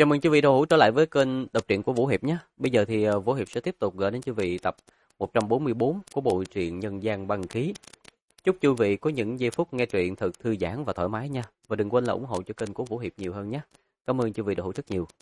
Chào mừng chư vị đô hữu trở lại với kênh đọc truyện của Vũ Hiệp nhé. Bây giờ thì Vũ Hiệp sẽ tiếp tục gửi đến chư vị tập 144 của bộ truyện Nhân gian băng khí. Chúc chư vị có những giây phút nghe truyện thật thư giãn và thoải mái nha. Và đừng quên là ủng hộ cho kênh của Vũ Hiệp nhiều hơn nhé. Cảm ơn chư vị đô hữu rất nhiều.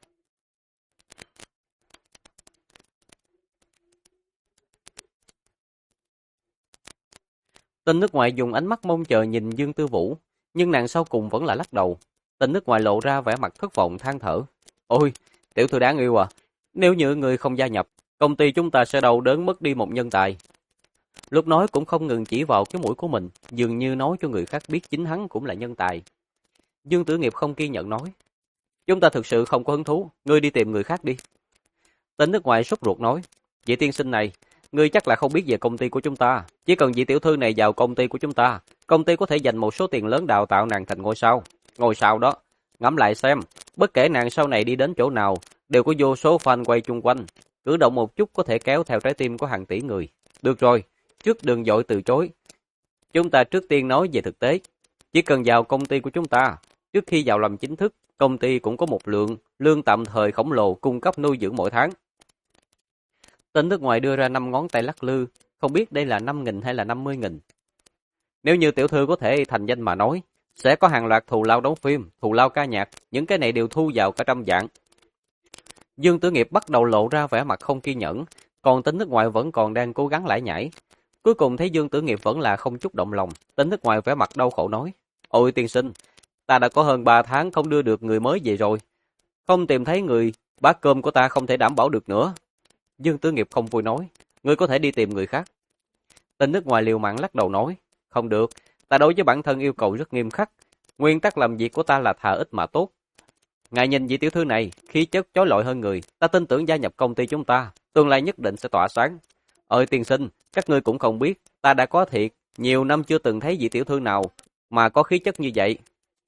Tên nước ngoài dùng ánh mắt mong chờ nhìn Dương Tư Vũ, nhưng nàng sau cùng vẫn là lắc đầu. Tên nước ngoài lộ ra vẻ mặt thất vọng than thở. Ôi, tiểu thư đáng yêu à, nếu như người không gia nhập, công ty chúng ta sẽ đau đớn mất đi một nhân tài. Lúc nói cũng không ngừng chỉ vào cái mũi của mình, dường như nói cho người khác biết chính hắn cũng là nhân tài. Dương Tử Nghiệp không kiên nhẫn nói, chúng ta thực sự không có hứng thú, ngươi đi tìm người khác đi. Tên nước ngoài sốt ruột nói, vị tiên sinh này, ngươi chắc là không biết về công ty của chúng ta, chỉ cần vị tiểu thư này vào công ty của chúng ta, công ty có thể dành một số tiền lớn đào tạo nàng thành ngôi sao. Ngôi sao đó, ngẫm lại xem, bất kể nàng sau này đi đến chỗ nào, đều có vô số fan quay chung quanh, cử động một chút có thể kéo theo trái tim của hàng tỷ người. Được rồi, trước đừng vội từ chối. Chúng ta trước tiên nói về thực tế. Chỉ cần vào công ty của chúng ta, trước khi vào làm chính thức, công ty cũng có một lượng lương tạm thời khổng lồ cung cấp nuôi dưỡng mỗi tháng. Tên nước ngoài đưa ra 5 ngón tay lắc lư, không biết đây là 5.000 hay là 50.000. Nếu như tiểu thư có thể thành danh mà nói, sẽ có hàng loạt thù lao đóng phim, thù lao ca nhạc, những cái này đều thu vào cả trăm vạn. Dương Tử Nghiệp bắt đầu lộ ra vẻ mặt không kiên nhẫn, còn tên nước ngoài vẫn còn đang cố gắng lải nhải. Cuối cùng thấy Dương Tử Nghiệp vẫn là không chút động lòng, tên nước ngoài vẻ mặt đau khổ nói, ôi tiên sinh, ta đã có hơn 3 tháng không đưa được người mới về rồi, không tìm thấy người, bát cơm của ta không thể đảm bảo được nữa. Dương Tử Nghiệp không vui nói, ngươi có thể đi tìm người khác. Tên nước ngoài liều mạng lắc đầu nói, không được, ta đối với bản thân yêu cầu rất nghiêm khắc, nguyên tắc làm việc của ta là thà ít mà tốt. Ngài nhìn vị tiểu thư này, khí chất chói lọi hơn người, ta tin tưởng gia nhập công ty chúng ta, tương lai nhất định sẽ tỏa sáng. Ơi tiên sinh, các ngươi cũng không biết, ta đã có thiệt, nhiều năm chưa từng thấy vị tiểu thư nào mà có khí chất như vậy.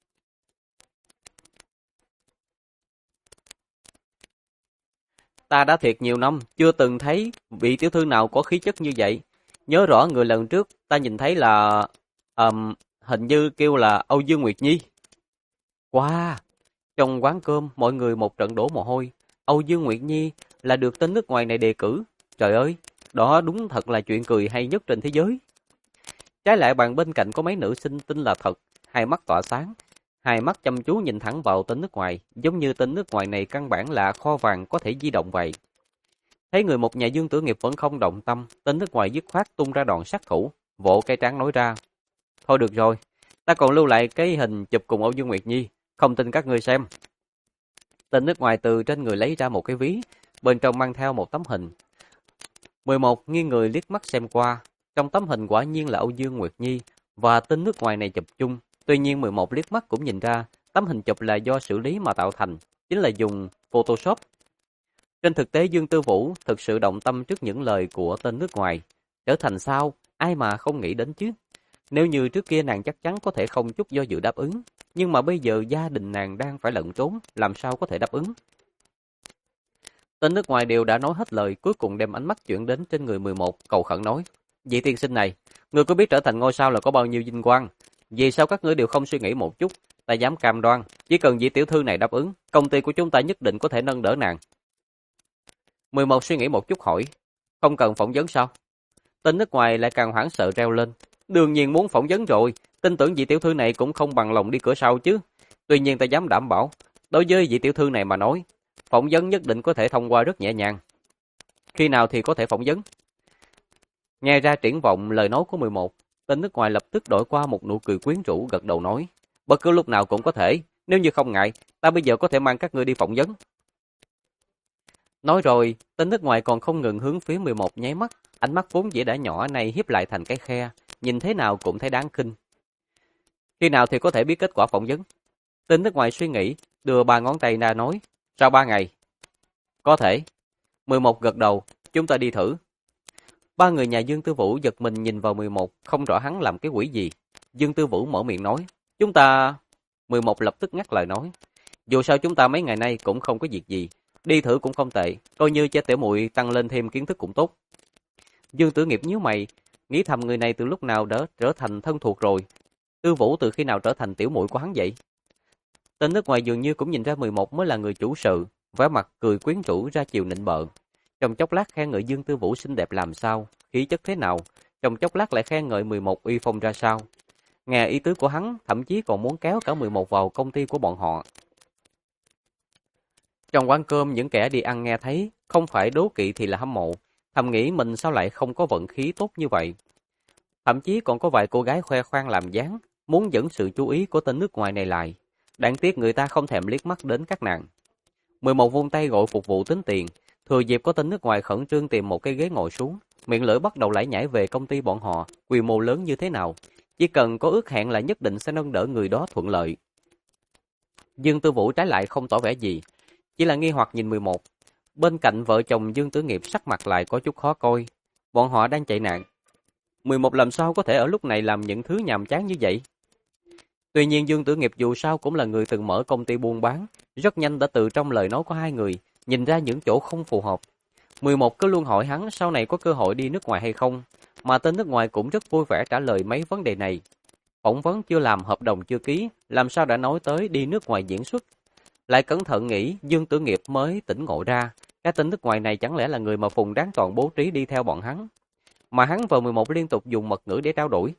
Ta đã thiệt nhiều năm, chưa từng thấy vị tiểu thư nào có khí chất như vậy. Nhớ rõ người lần trước, ta nhìn thấy là... hình như kêu là Âu Dương Nguyệt Nhi. Wow! Trong quán cơm, mọi người một trận đổ mồ hôi. Âu Dương Nguyệt Nhi là được tên nước ngoài này đề cử. Trời ơi, đó đúng thật là chuyện cười hay nhất trên thế giới. Trái lại bàn bên cạnh có mấy nữ sinh tin là thật, hai mắt tỏa sáng. Hai mắt chăm chú nhìn thẳng vào tên nước ngoài, giống như tên nước ngoài này căn bản là kho vàng có thể di động vậy. Thấy người một nhà Dương Tử Nghiệp vẫn không động tâm, tên nước ngoài dứt khoát tung ra đòn sát thủ, vỗ cái trán nói ra. Thôi được rồi, ta còn lưu lại cái hình chụp cùng Âu Dương Nguyệt Nhi, không tin các ngươi xem. Tên nước ngoài từ trên người lấy ra một cái ví, bên trong mang theo một tấm hình. 11 nghiêng người liếc mắt xem qua, trong tấm hình quả nhiên là Âu Dương Nguyệt Nhi và tên nước ngoài này chụp chung. Tuy nhiên 11 liếc mắt cũng nhìn ra, tấm hình chụp là do xử lý mà tạo thành, chính là dùng Photoshop. Trên thực tế Dương Tư Vũ thực sự động tâm trước những lời của tên nước ngoài. Trở thành sao, ai mà không nghĩ đến chứ. Nếu như trước kia nàng chắc chắn có thể không chút do dự đáp ứng, nhưng mà bây giờ gia đình nàng đang phải lẩn trốn, làm sao có thể đáp ứng. Tên nước ngoài đều đã nói hết lời, cuối cùng đem ánh mắt chuyển đến trên người 11, cầu khẩn nói. Vị tiên sinh này, ngươi có biết trở thành ngôi sao là có bao nhiêu vinh quang? Vì sao các ngươi đều không suy nghĩ một chút? Ta dám cam đoan, chỉ cần vị tiểu thư này đáp ứng, công ty của chúng ta nhất định có thể nâng đỡ nàng. 11 suy nghĩ một chút hỏi, không cần phỏng vấn sao? Tên nước ngoài lại càng hoảng sợ reo lên. Đương nhiên muốn phỏng vấn rồi, tin tưởng vị tiểu thư này cũng không bằng lòng đi cửa sau chứ. Tuy nhiên ta dám đảm bảo, đối với vị tiểu thư này mà nói, phỏng vấn nhất định có thể thông qua rất nhẹ nhàng. Khi nào thì có thể phỏng vấn? Nghe ra triển vọng lời nói của 11, tên nước ngoài lập tức đổi qua một nụ cười quyến rũ gật đầu nói, bất cứ lúc nào cũng có thể, nếu như không ngại, ta bây giờ có thể mang các ngươi đi phỏng vấn. Nói rồi, tên nước ngoài còn không ngừng hướng phía 11 nháy mắt, ánh mắt vốn dĩ đã nhỏ này hiếp lại thành cái khe, nhìn thế nào cũng thấy đáng khinh. Khi nào thì có thể biết kết quả phỏng vấn? Tên nước ngoài suy nghĩ, đưa 3 ngón tay ra nói, sau 3 ngày. Có thể. 11 gật đầu, chúng ta đi thử. Ba người nhà Dương Tư Vũ giật mình nhìn vào 11, không rõ hắn làm cái quỷ gì. Dương Tư Vũ mở miệng nói, chúng ta... 11 lập tức ngắt lời nói, dù sao chúng ta mấy ngày nay cũng không có việc gì, đi thử cũng không tệ, coi như cho tiểu muội tăng lên thêm kiến thức cũng tốt. Dương Tử Nghiệp nhíu mày, nghĩ thầm người này từ lúc nào đã trở thành thân thuộc rồi. Tư Vũ từ khi nào trở thành tiểu muội của hắn vậy? Tên nước ngoài dường như cũng nhìn ra 11 mới là người chủ sự, vẻ mặt cười quyến rũ ra chiều nịnh bợ. Trong chốc lát khen ngợi Dương Tư Vũ xinh đẹp làm sao, khí chất thế nào, trong chốc lát lại khen ngợi 11 uy phong ra sao. Nghe ý tứ của hắn, thậm chí còn muốn kéo cả 11 vào công ty của bọn họ. Trong quán cơm, những kẻ đi ăn nghe thấy, không phải đố kỵ thì là hâm mộ, thầm nghĩ mình sao lại không có vận khí tốt như vậy. Thậm chí còn có vài cô gái khoe khoang làm dáng, muốn dẫn sự chú ý của tên nước ngoài này lại. Đáng tiếc người ta không thèm liếc mắt đến các nàng. 11 vung tay gọi phục vụ tính tiền, thừa dịp có tên nước ngoài khẩn trương tìm một cái ghế ngồi xuống, miệng lưỡi bắt đầu lải nhải về công ty bọn họ, quy mô lớn như thế nào, chỉ cần có ước hẹn là nhất định sẽ nâng đỡ người đó thuận lợi. Dương Tư Vũ trái lại không tỏ vẻ gì, chỉ là nghi hoặc nhìn 11. Bên cạnh vợ chồng Dương Tử Nghiệp sắc mặt lại có chút khó coi, bọn họ đang chạy nạn. 11 làm sao có thể ở lúc này làm những thứ nhàm chán như vậy? Tuy nhiên Dương Tử Nghiệp dù sao cũng là người từng mở công ty buôn bán, rất nhanh đã từ trong lời nói của hai người, nhìn ra những chỗ không phù hợp. 11 cứ luôn hỏi hắn sau này có cơ hội đi nước ngoài hay không, mà tên nước ngoài cũng rất vui vẻ trả lời mấy vấn đề này. Phỏng vấn chưa làm, hợp đồng chưa ký, làm sao đã nói tới đi nước ngoài diễn xuất. Lại cẩn thận nghĩ, Dương Tử Nghiệp mới tỉnh ngộ ra, cái tên nước ngoài này chẳng lẽ là người mà Phùng Đáng Toàn bố trí đi theo bọn hắn. Mà hắn và 11 liên tục dùng mật ngữ để trao đổi.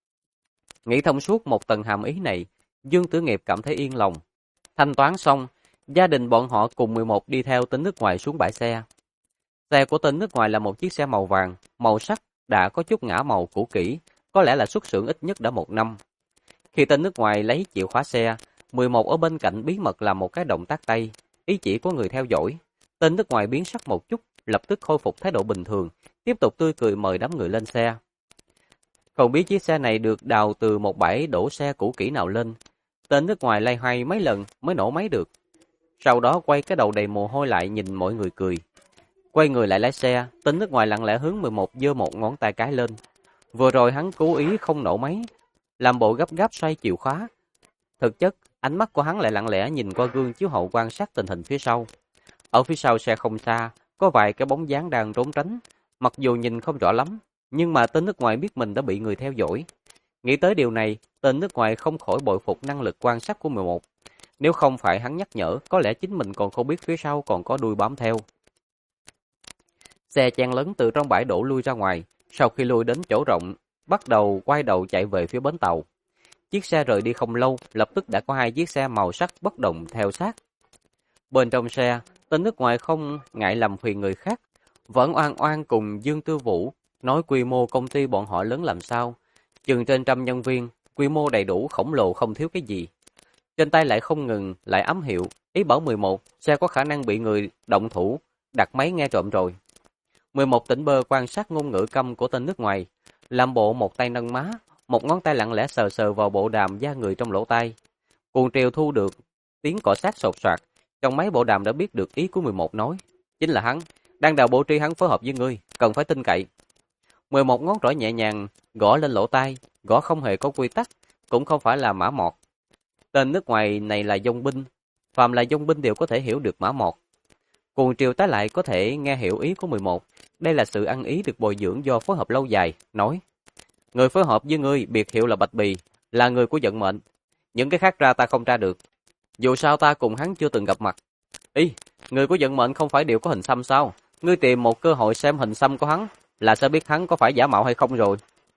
Nghĩ thông suốt một tầng hàm ý này, Dương Tử Nghiệp cảm thấy yên lòng. Thanh toán xong, gia đình bọn họ cùng 11 đi theo tên nước ngoài xuống bãi xe. Xe của tên nước ngoài là một chiếc xe màu vàng, màu sắc đã có chút ngả màu cũ kỹ, có lẽ là xuất xưởng ít nhất đã 1 năm. Khi tên nước ngoài lấy chìa khóa xe, 11 ở bên cạnh bí mật làm một cái động tác tay, ý chỉ của người theo dõi. Tên nước ngoài biến sắc một chút, lập tức khôi phục thái độ bình thường, tiếp tục tươi cười mời đám người lên xe. Không biết chiếc xe này được đào từ một bãi đổ xe cũ kỹ nào lên. Tên nước ngoài loay hoay mấy lần mới nổ máy được. Sau đó quay cái đầu đầy mồ hôi lại nhìn mọi người cười. Quay người lại lái xe, tên nước ngoài lặng lẽ hướng 11 giơ một ngón tay cái lên. Vừa rồi hắn cố ý không nổ máy, làm bộ gấp gáp xoay chìa khóa. Thực chất, ánh mắt của hắn lại lặng lẽ nhìn qua gương chiếu hậu quan sát tình hình phía sau. Ở phía sau xe không xa, có vài cái bóng dáng đang trốn tránh, mặc dù nhìn không rõ lắm, nhưng mà tên nước ngoài biết mình đã bị người theo dõi. Nghĩ tới điều này, tên nước ngoài không khỏi bội phục năng lực quan sát của 11. Nếu không phải hắn nhắc nhở, có lẽ chính mình còn không biết phía sau còn có đuôi bám theo. Xe chen lấn từ trong bãi đổ lui ra ngoài, sau khi lui đến chỗ rộng, bắt đầu quay đầu chạy về phía bến tàu. Chiếc xe rời đi không lâu, lập tức đã có 2 chiếc xe màu sắc bất đồng theo sát. Bên trong xe, tên nước ngoài không ngại làm phiền người khác, vẫn oan oan cùng Dương Tư Vũ, nói quy mô công ty bọn họ lớn làm sao, chừng trên 100 nhân viên, quy mô đầy đủ khổng lồ không thiếu cái gì. Trên tay lại không ngừng, lại ám hiệu, ý bảo 11, xe có khả năng bị người động thủ, đặt máy nghe trộm rồi. 11 tỉnh bơ quan sát ngôn ngữ câm của tên nước ngoài, làm bộ một tay nâng má, một ngón tay lặng lẽ sờ sờ vào bộ đàm da người trong lỗ tai. Cuồng triều thu được tiếng cọ sát sột soạt, trong máy bộ đàm đã biết được ý của 11 nói. Chính là hắn, đang đào bố trí hắn phối hợp với ngươi, cần phải tin cậy. 11 ngón trỏ nhẹ nhàng, gõ lên lỗ tai, gõ không hề có quy tắc, cũng không phải là mã mọt. Tên nước ngoài này là dông binh, phàm là dông binh đều có thể hiểu được mã mọt. Cuồng triều tái lại có thể nghe hiểu ý của 11, đây là sự ăn ý được bồi dưỡng do phối hợp lâu dài, nói. Người phối hợp với ngươi biệt hiệu là Bạch Bì, là người của vận mệnh. Những cái khác ra ta không tra được. Dù sao ta cùng hắn chưa từng gặp mặt. Ý, người của vận mệnh không phải đều có hình xăm sao? Ngươi tìm một cơ hội xem hình xăm của hắn, là sẽ biết hắn có phải giả mạo hay không rồi.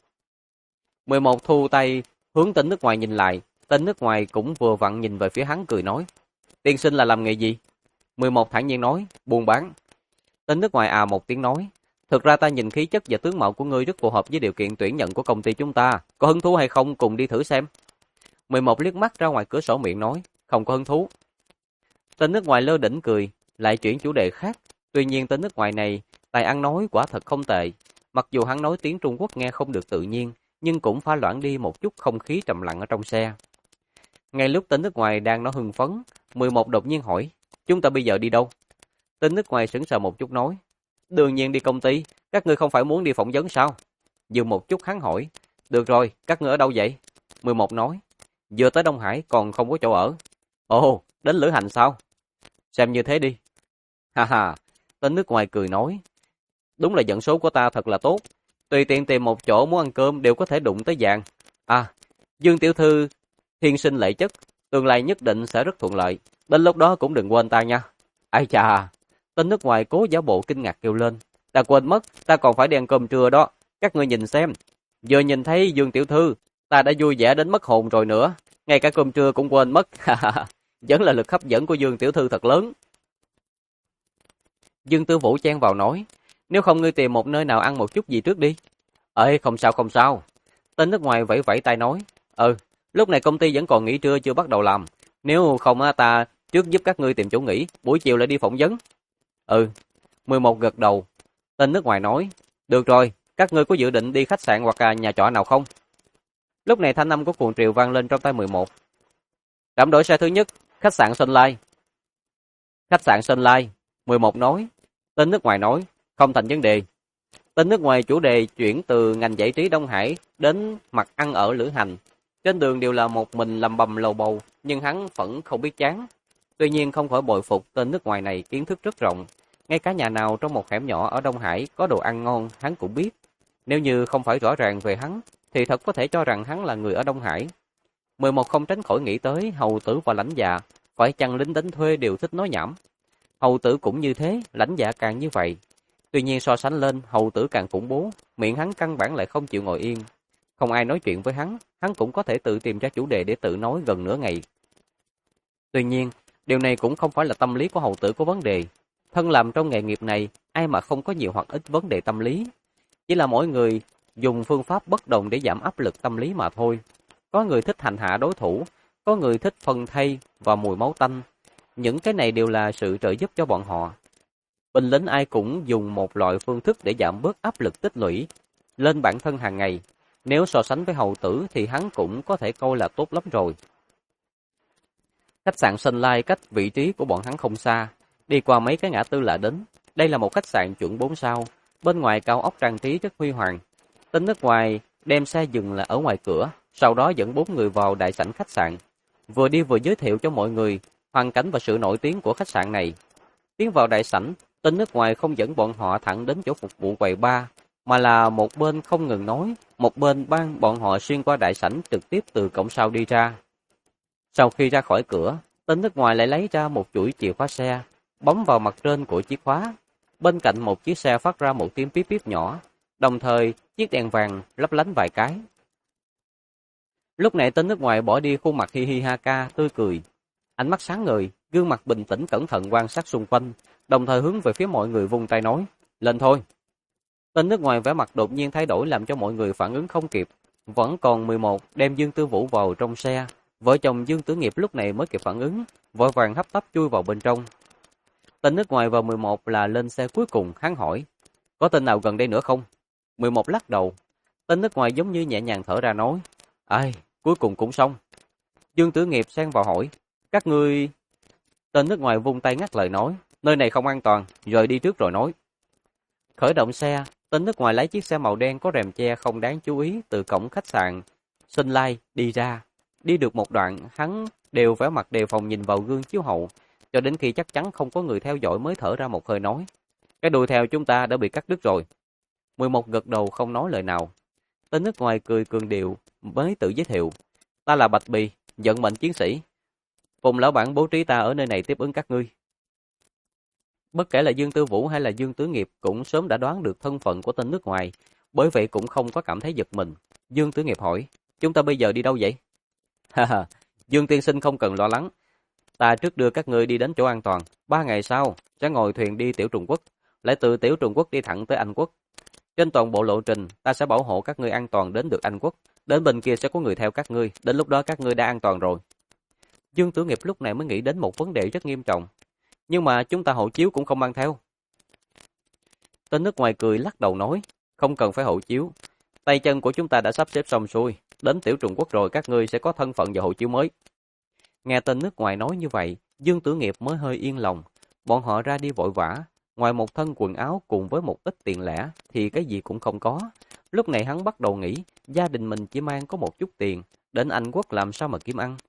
11 thu tay, hướng tên nước ngoài nhìn lại. Tên nước ngoài cũng vừa vặn nhìn về phía hắn cười nói. Tiên sinh là làm nghề gì? 11 thản nhiên nói, buôn bán. Tên nước ngoài một tiếng nói. Thực ra ta nhìn khí chất và tướng mạo của ngươi rất phù hợp với điều kiện tuyển nhận của công ty chúng ta. Có hứng thú hay không cùng đi thử xem? 11 liếc mắt ra ngoài cửa sổ miệng nói, không có hứng thú. Tên nước ngoài lơ đỉnh cười, lại chuyển chủ đề khác. Tuy nhiên tên nước ngoài này, tài ăn nói quả thật không tệ. Mặc dù hắn nói tiếng Trung Quốc nghe không được tự nhiên, nhưng cũng pha loãng đi một chút không khí trầm lặng ở trong xe. Ngay lúc tên nước ngoài đang nói hưng phấn, 11 đột nhiên hỏi, chúng ta bây giờ đi đâu? Tên nước ngoài sững sờ một chút nói, đương nhiên đi công ty, các ngươi không phải muốn đi phỏng vấn sao? Dừng một chút hắn hỏi, được rồi, các ngươi ở đâu vậy? 11 nói, vừa tới Đông Hải còn không có chỗ ở. Ồ, đến lữ hành sao? Xem như thế đi. Ha ha, tên nước ngoài cười nói, đúng là vận số của ta thật là tốt, tùy tiện tìm một chỗ muốn ăn cơm đều có thể đụng tới vàng. À, Dương tiểu thư thiên sinh lệ chất, Tương lai nhất định sẽ rất thuận lợi. Đến lúc đó cũng đừng quên ta nha. Ai chà, tên nước ngoài cố giả bộ kinh ngạc kêu lên. Ta quên mất, ta còn phải đi ăn cơm trưa đó. Các ngươi nhìn xem. Vừa nhìn thấy Dương tiểu thư, ta đã vui vẻ đến mất hồn rồi nữa. Ngay cả cơm trưa cũng quên mất. Vẫn là lực hấp dẫn của Dương tiểu thư thật lớn. Dương Tư Vũ chen vào nói. Nếu không ngươi tìm một nơi nào ăn một chút gì trước đi. Ê, không sao không sao. Tên nước ngoài vẫy vẫy tay nói. Lúc này công ty vẫn còn nghỉ trưa chưa bắt đầu làm. Nếu không ta trước giúp các ngươi tìm chỗ nghỉ, buổi chiều lại đi phỏng vấn. 11 gật đầu. Tên nước ngoài nói. Được rồi, các ngươi có dự định đi khách sạn hoặc nhà trọ nào không? Lúc này thanh âm của cuồng triều vang lên trong tay 11. Trạm đổi xe thứ nhất, khách sạn Sơn Lai. Khách sạn Sơn Lai, 11 nói. Tên nước ngoài nói. Không thành vấn đề. Tên nước ngoài chủ đề chuyển từ ngành giải trí Đông Hải đến mặt ăn ở lữ hành. Trên đường đều là một mình lầm bầm lầu bầu, nhưng hắn vẫn không biết chán. Tuy nhiên không khỏi bội phục tên nước ngoài này kiến thức rất rộng. Ngay cả nhà nào trong một hẻm nhỏ ở Đông Hải có đồ ăn ngon hắn cũng biết. Nếu như không phải rõ ràng về hắn, thì thật có thể cho rằng hắn là người ở Đông Hải. 11 không tránh khỏi nghĩ tới hầu tử và lãnh dạ, phải chăng lính đánh thuê đều thích nói nhảm. Hầu tử cũng như thế, lãnh dạ càng như vậy. Tuy nhiên so sánh lên, hầu tử càng khủng bố, miệng hắn căn bản lại không chịu ngồi yên. Không ai nói chuyện với hắn cũng có thể tự tìm ra chủ đề để tự nói gần nửa ngày. Tuy nhiên, điều này cũng không phải là tâm lý của hầu tử có vấn đề. Thân làm trong nghề nghiệp này, ai mà không có nhiều hoặc ít vấn đề tâm lý. Chỉ là mỗi người dùng phương pháp bất đồng để giảm áp lực tâm lý mà thôi. Có người thích hành hạ đối thủ, có người thích phân thây và mùi máu tanh. Những cái này đều là sự trợ giúp cho bọn họ. Binh lính ai cũng dùng một loại phương thức để giảm bớt áp lực tích lũy lên bản thân hàng ngày. Nếu so sánh với hầu tử thì hắn cũng có thể coi là tốt lắm rồi. Khách sạn Sơn Lai cách vị trí của bọn hắn không xa, đi qua mấy cái ngã tư là đến. Đây là một khách sạn chuẩn 4 sao, bên ngoài cao ốc trang trí rất huy hoàng. Tên nước ngoài đem xe dừng là ở ngoài cửa, sau đó dẫn 4 người vào đại sảnh khách sạn. Vừa đi vừa giới thiệu cho mọi người hoàn cảnh và sự nổi tiếng của khách sạn này. Tiến vào đại sảnh, tên nước ngoài không dẫn bọn họ thẳng đến chỗ phục vụ quầy bar, mà là một bên không ngừng nói, một bên ban bọn họ xuyên qua đại sảnh trực tiếp từ cổng sau đi ra. Sau khi ra khỏi cửa, tên nước ngoài lại lấy ra một chuỗi chìa khóa xe, bấm vào mặt trên của chiếc khóa. Bên cạnh một chiếc xe phát ra một tiếng píp píp nhỏ, đồng thời chiếc đèn vàng lấp lánh vài cái. Lúc này tên nước ngoài bỏ đi khuôn mặt hi hi ha ca, tươi cười. Ánh mắt sáng ngời, gương mặt bình tĩnh cẩn thận quan sát xung quanh, đồng thời hướng về phía mọi người vung tay nói, lên thôi. Tên nước ngoài vẻ mặt đột nhiên thay đổi làm cho mọi người phản ứng không kịp. Vẫn còn 11 đem Dương Tư Vũ vào trong xe. Vợ chồng Dương Tử Nghiệp lúc này mới kịp phản ứng, vội vàng hấp tấp chui vào bên trong. Tên nước ngoài vào 11 là lên xe cuối cùng, hắn hỏi, có tên nào gần đây nữa không? 11 lắc đầu. Tên nước ngoài giống như nhẹ nhàng thở ra nói, ai, cuối cùng cũng xong. Dương Tử Nghiệp xen vào hỏi, các ngươi... Tên nước ngoài vung tay ngắt lời nói, nơi này không an toàn, rời đi trước rồi nói. Khởi động xe, tên nước ngoài lấy chiếc xe màu đen có rèm che không đáng chú ý từ cổng khách sạn Sơn Lai đi ra. Đi được một đoạn, hắn đều vẻ mặt đề phòng nhìn vào gương chiếu hậu, cho đến khi chắc chắn không có người theo dõi mới thở ra một hơi nói. Cái đuôi theo chúng ta đã bị cắt đứt rồi. 11 gật đầu không nói lời nào. Tên nước ngoài cười cường điệu mới tự giới thiệu. Ta là Bạch Bì, vận mệnh chiến sĩ. Phùng lão bản bố trí ta ở nơi này tiếp ứng các ngươi. Bất kể là Dương Tư Vũ hay là Dương Tứ Nghiệp cũng sớm đã đoán được thân phận của tên nước ngoài, bởi vậy cũng không có cảm thấy giật mình. Dương Tứ Nghiệp hỏi, chúng ta bây giờ đi đâu vậy? Ha, Dương tiên sinh không cần lo lắng. Ta trước đưa các ngươi đi đến chỗ an toàn. 3 ngày sau, sẽ ngồi thuyền đi Tiểu Trùng Quốc, lại từ Tiểu Trùng Quốc đi thẳng tới Anh Quốc. Trên toàn bộ lộ trình, ta sẽ bảo hộ các ngươi an toàn đến được Anh Quốc. Đến bên kia sẽ có người theo các ngươi, đến lúc đó các ngươi đã an toàn rồi. Dương Tử Nghiệp lúc này mới nghĩ đến một vấn đề rất nghiêm trọng. Nhưng mà chúng ta hộ chiếu cũng không mang theo. Tên nước ngoài cười lắc đầu nói, không cần phải hộ chiếu. Tay chân của chúng ta đã sắp xếp xong xuôi, đến Tiểu Trùng Quốc rồi các ngươi sẽ có thân phận và hộ chiếu mới. Nghe tên nước ngoài nói như vậy, Dương Tử Nghiệp mới hơi yên lòng. Bọn họ ra đi vội vã, ngoài một thân quần áo cùng với một ít tiền lẻ thì cái gì cũng không có. Lúc này hắn bắt đầu nghĩ, gia đình mình chỉ mang có một chút tiền, đến Anh Quốc làm sao mà kiếm ăn.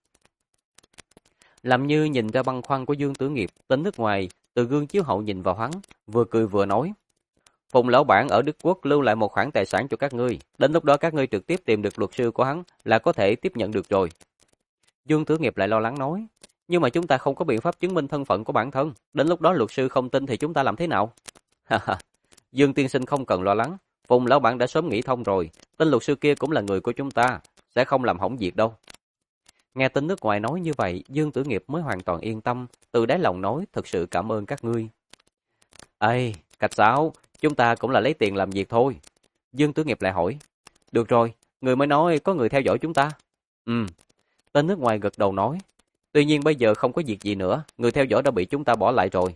Làm như nhìn ra băn khoăn của Dương Tử Nghiệp, tên nước ngoài từ gương chiếu hậu nhìn vào hắn, vừa cười vừa nói. Phùng lão bản ở Đức Quốc lưu lại một khoản tài sản cho các ngươi, đến lúc đó các ngươi trực tiếp tìm được luật sư của hắn là có thể tiếp nhận được rồi. Dương Tử Nghiệp lại lo lắng nói. Nhưng mà chúng ta không có biện pháp chứng minh thân phận của bản thân. Đến lúc đó luật sư không tin thì chúng ta làm thế nào? Dương tiên sinh không cần lo lắng. Phùng lão bản đã sớm nghĩ thông rồi. Tên luật sư kia cũng là người của chúng ta. Sẽ không làm hỏng việc đâu. Nghe tên nước ngoài nói như vậy, Dương Tử Nghiệp mới hoàn toàn yên tâm. Từ đáy lòng nói, thật sự cảm ơn các ngươi. Ê, Cạch Sáo, chúng ta cũng là lấy tiền làm việc thôi. Dương Tử Nghiệp lại hỏi. Được rồi, người mới nói có người theo dõi chúng ta. Tên nước ngoài gật đầu nói. Tuy nhiên bây giờ không có việc gì nữa, người theo dõi đã bị chúng ta bỏ lại rồi.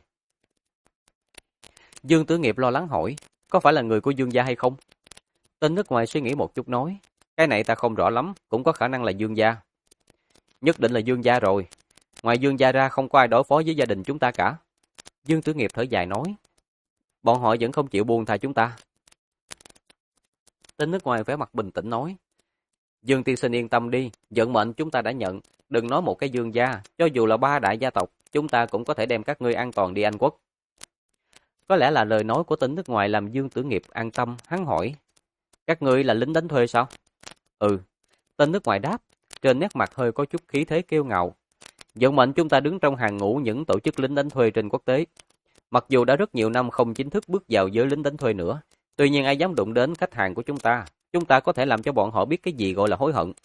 Dương Tử Nghiệp lo lắng hỏi, có phải là người của Dương gia hay không? Tên nước ngoài suy nghĩ một chút nói, cái này ta không rõ lắm, cũng có khả năng là Dương gia. Nhất định là Dương gia rồi. Ngoài Dương gia ra không có ai đối phó với gia đình chúng ta cả. Dương Tử Nghiệp thở dài nói, bọn họ vẫn không chịu buông tha chúng ta. Tên nước ngoài vẻ mặt bình tĩnh nói, Dương tiên sinh yên tâm đi, vận mệnh chúng ta đã nhận, đừng nói một cái Dương gia, cho dù là 3 đại gia tộc, chúng ta cũng có thể đem các ngươi an toàn đi Anh Quốc. Có lẽ là lời nói của tên nước ngoài làm Dương Tử Nghiệp an tâm, hắn hỏi, các ngươi là lính đánh thuê sao? Ừ, tên nước ngoài đáp, trên nét mặt hơi có chút khí thế kiêu ngạo. Vận mệnh chúng ta đứng trong hàng ngũ những tổ chức lính đánh thuê trên quốc tế. Mặc dù đã rất nhiều năm không chính thức bước vào giới lính đánh thuê nữa, tuy nhiên ai dám đụng đến khách hàng của chúng ta có thể làm cho bọn họ biết cái gì gọi là hối hận.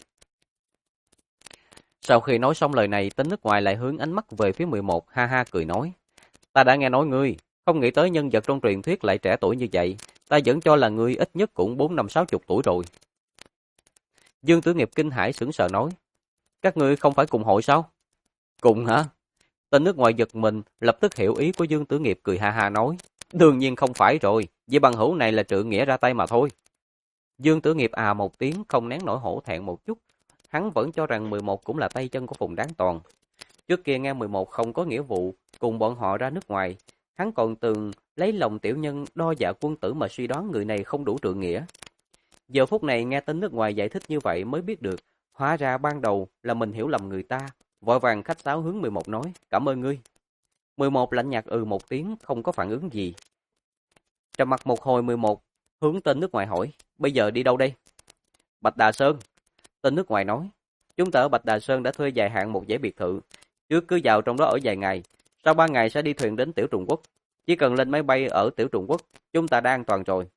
Sau khi nói xong lời này, tên nước ngoài lại hướng ánh mắt về phía 11, ha ha cười nói, ta đã nghe nói ngươi, không nghĩ tới nhân vật trong truyền thuyết lại trẻ tuổi như vậy, ta vẫn cho là ngươi ít nhất cũng 4, 5, 60 tuổi rồi. Dương Tử Nghiệp kinh hãi sững sờ nói, các ngươi không phải cùng hội sao? Cùng hả? Tên nước ngoài giật mình, lập tức hiểu ý của Dương Tử Nghiệp cười ha ha nói, đương nhiên không phải rồi, vì bằng hữu này là trượng nghĩa ra tay mà thôi. Dương Tử Nghiệp à một tiếng, không nén nổi hổ thẹn một chút, hắn vẫn cho rằng 11 cũng là tay chân của Phùng Đáng Toàn. Trước kia nghe 11 không có nghĩa vụ cùng bọn họ ra nước ngoài, hắn còn từng lấy lòng tiểu nhân đo dạ quân tử mà suy đoán người này không đủ trượng nghĩa. Giờ phút này nghe tên nước ngoài giải thích như vậy mới biết được, hóa ra ban đầu là mình hiểu lầm người ta, vội vàng khách sáo hướng 11 nói, cảm ơn ngươi. 11 lạnh nhạt một tiếng, không có phản ứng gì. Trầm mặt một hồi 11, hướng tên nước ngoài hỏi, bây giờ đi đâu đây? Bạch Đà Sơn. Tên nước ngoài nói, chúng ta ở Bạch Đà Sơn đã thuê dài hạn một dãy biệt thự, trước cứ vào trong đó ở vài ngày, sau 3 ngày sẽ đi thuyền đến Tiểu Trung Quốc. Chỉ cần lên máy bay ở Tiểu Trung Quốc, chúng ta đã an toàn rồi.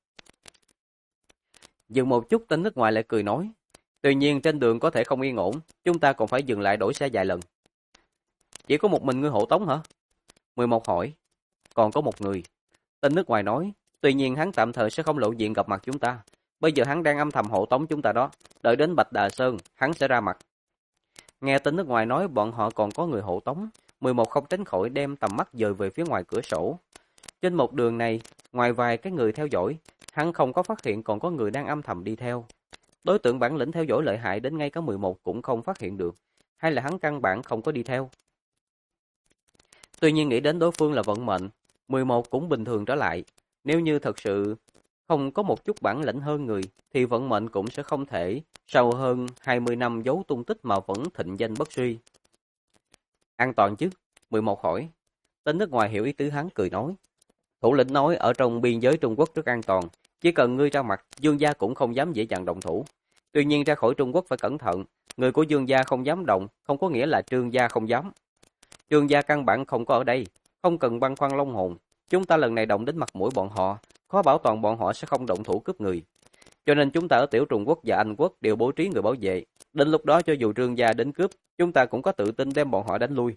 Dừng một chút tên nước ngoài lại cười nói, tuy nhiên trên đường có thể không yên ổn, chúng ta còn phải dừng lại đổi xe vài lần. Chỉ có một mình ngươi hộ tống hả? 11 hỏi, còn có một người. Tên nước ngoài nói, tuy nhiên hắn tạm thời sẽ không lộ diện gặp mặt chúng ta. Bây giờ hắn đang âm thầm hộ tống chúng ta đó, đợi đến Bạch Đà Sơn, hắn sẽ ra mặt. Nghe tên nước ngoài nói bọn họ còn có người hộ tống, 11 không tránh khỏi đem tầm mắt dời về phía ngoài cửa sổ. Trên một đường này, ngoài vài cái người theo dõi, hắn không có phát hiện còn có người đang âm thầm đi theo. Đối tượng bản lĩnh theo dõi lợi hại đến ngay cả 11 cũng không phát hiện được, hay là hắn căn bản không có đi theo. Tuy nhiên nghĩ đến đối phương là vận mệnh, 11 cũng bình thường trở lại. Nếu như thật sự không có một chút bản lĩnh hơn người, thì vận mệnh cũng sẽ không thể sau hơn 20 năm giấu tung tích mà vẫn thịnh danh bất suy. An toàn chứ? 11 hỏi. Tên nước ngoài hiểu ý tứ hắn cười nói. Thủ lĩnh nói ở trong biên giới Trung Quốc rất an toàn, chỉ cần ngươi ra mặt, Dương gia cũng không dám dễ dàng động thủ. Tuy nhiên ra khỏi Trung Quốc phải cẩn thận, người của Dương gia không dám động, không có nghĩa là Trương gia không dám. Trương gia căn bản không có ở đây, không cần băn khoăn long hồn. Chúng ta lần này động đến mặt mũi bọn họ, khó bảo toàn bọn họ sẽ không động thủ cướp người. Cho nên chúng ta ở Tiểu Trung Quốc và Anh Quốc đều bố trí người bảo vệ. Đến lúc đó cho dù Trương gia đến cướp, chúng ta cũng có tự tin đem bọn họ đánh lui.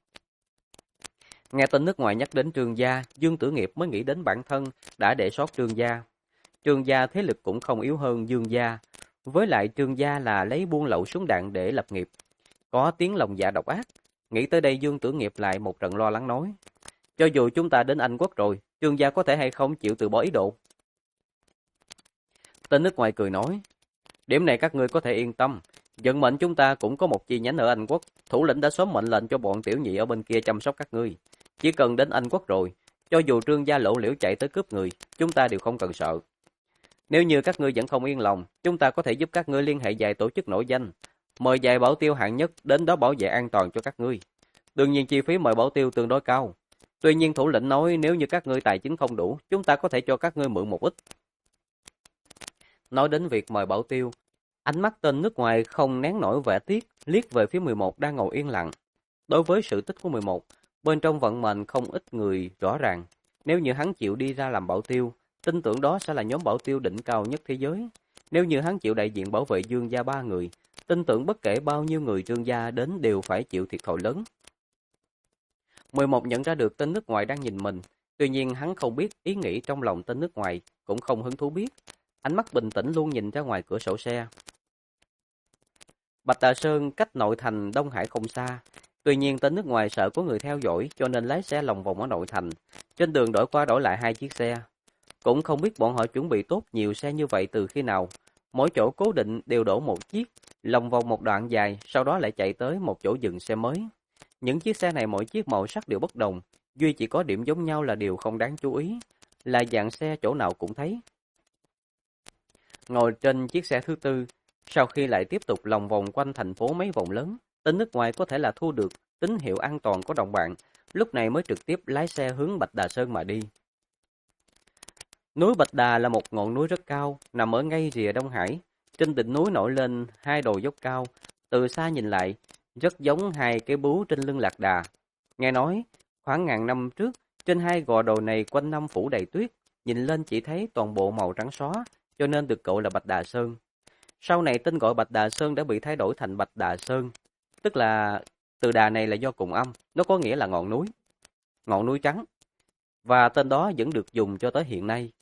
Nghe tên nước ngoài nhắc đến Trương gia, Dương Tử Nghiệp mới nghĩ đến bản thân đã để sót Trương gia. Trương gia thế lực cũng không yếu hơn Dương gia. Với lại Trương gia là lấy buôn lậu súng đạn để lập nghiệp. Có tiếng lòng dạ độc ác. Nghĩ tới đây Dương Tử Nghiệp lại một trận lo lắng nói. Cho dù chúng ta đến Anh Quốc rồi, Trương gia có thể hay không chịu từ bỏ ý đồ? Tên nước ngoài cười nói. Điểm này các ngươi có thể yên tâm. Vận mệnh chúng ta cũng có một chi nhánh ở Anh Quốc. Thủ lĩnh đã sớm mệnh lệnh cho bọn tiểu nhị ở bên kia chăm sóc các ngươi. Chỉ cần đến Anh Quốc rồi, cho dù Trương gia lộ liễu chạy tới cướp người, chúng ta đều không cần sợ. Nếu như các ngươi vẫn không yên lòng, chúng ta có thể giúp các ngươi liên hệ vài tổ chức nổi danh, mời vài bảo tiêu hạng nhất đến đó bảo vệ an toàn cho các ngươi. Đương nhiên chi phí mời bảo tiêu tương đối cao. Tuy nhiên thủ lĩnh nói nếu như các ngươi tài chính không đủ, chúng ta có thể cho các ngươi mượn một ít. Nói đến việc mời bảo tiêu, Ánh mắt tên nước ngoài không nén nổi vẻ tiếc, liếc về phía 11 đang ngồi yên lặng. Đối với sự tích của 11, bên trong vận mệnh không ít người rõ ràng. Nếu như hắn chịu đi ra làm bảo tiêu, tin tưởng đó sẽ là nhóm bảo tiêu đỉnh cao nhất thế giới. Nếu như hắn chịu đại diện bảo vệ Dương gia 3 người, tin tưởng bất kể bao nhiêu người Trương gia đến đều phải chịu thiệt thòi lớn. 11 nhận ra được tên nước ngoài đang nhìn mình, tuy nhiên hắn không biết ý nghĩ trong lòng tên nước ngoài, cũng không hứng thú biết. Ánh mắt bình tĩnh luôn nhìn ra ngoài cửa sổ xe. Bạch Đà Sơn cách nội thành Đông Hải không xa, tuy nhiên tên nước ngoài sợ có người theo dõi cho nên lái xe lòng vòng ở nội thành. Trên đường đổi qua đổi lại 2 chiếc xe. Cũng không biết bọn họ chuẩn bị tốt nhiều xe như vậy từ khi nào. Mỗi chỗ cố định đều đổ một chiếc, lòng vòng một đoạn dài, sau đó lại chạy tới một chỗ dừng xe mới. Những chiếc xe này mỗi chiếc màu sắc đều bất đồng, duy chỉ có điểm giống nhau là điều không đáng chú ý, là dạng xe chỗ nào cũng thấy. Ngồi trên chiếc xe thứ tư, sau khi lại tiếp tục lòng vòng quanh thành phố mấy vòng lớn, tên nước ngoài có thể là thu được tín hiệu an toàn của đồng bạn, lúc này mới trực tiếp lái xe hướng Bạch Đà Sơn mà đi. Núi Bạch Đà là một ngọn núi rất cao, nằm ở ngay rìa Đông Hải. Trên đỉnh núi nổi lên 2 đồi dốc cao, từ xa nhìn lại, rất giống 2 cái bướu trên lưng lạc đà. Nghe nói, khoảng ngàn năm trước, trên 2 gò đồi này quanh năm phủ đầy tuyết, nhìn lên chỉ thấy toàn bộ màu trắng xóa, cho nên được gọi là Bạch Đà Sơn. Sau này tên gọi Bạch Đà Sơn đã bị thay đổi thành Bạch Đà Sơn, tức là từ đà này là do cùng âm, nó có nghĩa là ngọn núi trắng, và tên đó vẫn được dùng cho tới hiện nay.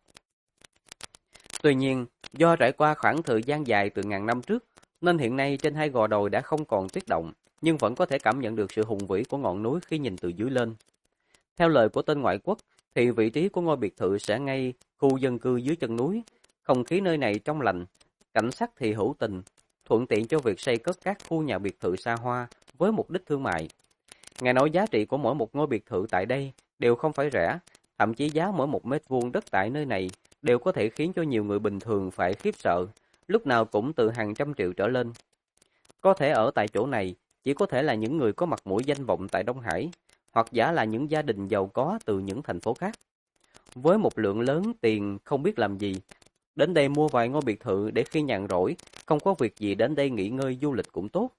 Tuy nhiên, do trải qua khoảng thời gian dài từ ngàn năm trước, nên hiện nay trên 2 gò đồi đã không còn tuyết động, nhưng vẫn có thể cảm nhận được sự hùng vĩ của ngọn núi khi nhìn từ dưới lên. Theo lời của tên ngoại quốc, thì vị trí của ngôi biệt thự sẽ ngay khu dân cư dưới chân núi. Không khí nơi này trong lành, cảnh sắc thì hữu tình, thuận tiện cho việc xây cất các khu nhà biệt thự xa hoa với mục đích thương mại. Nghe nói giá trị của mỗi một ngôi biệt thự tại đây đều không phải rẻ, thậm chí giá mỗi 1 mét vuông đất tại nơi này đều có thể khiến cho nhiều người bình thường phải khiếp sợ, lúc nào cũng từ hàng trăm triệu trở lên. Có thể ở tại chỗ này chỉ có thể là những người có mặt mũi danh vọng tại Đông Hải, hoặc giả là những gia đình giàu có từ những thành phố khác. Với một lượng lớn tiền không biết làm gì, đến đây mua vài ngôi biệt thự để khi nhàn rỗi, không có việc gì đến đây nghỉ ngơi du lịch cũng tốt.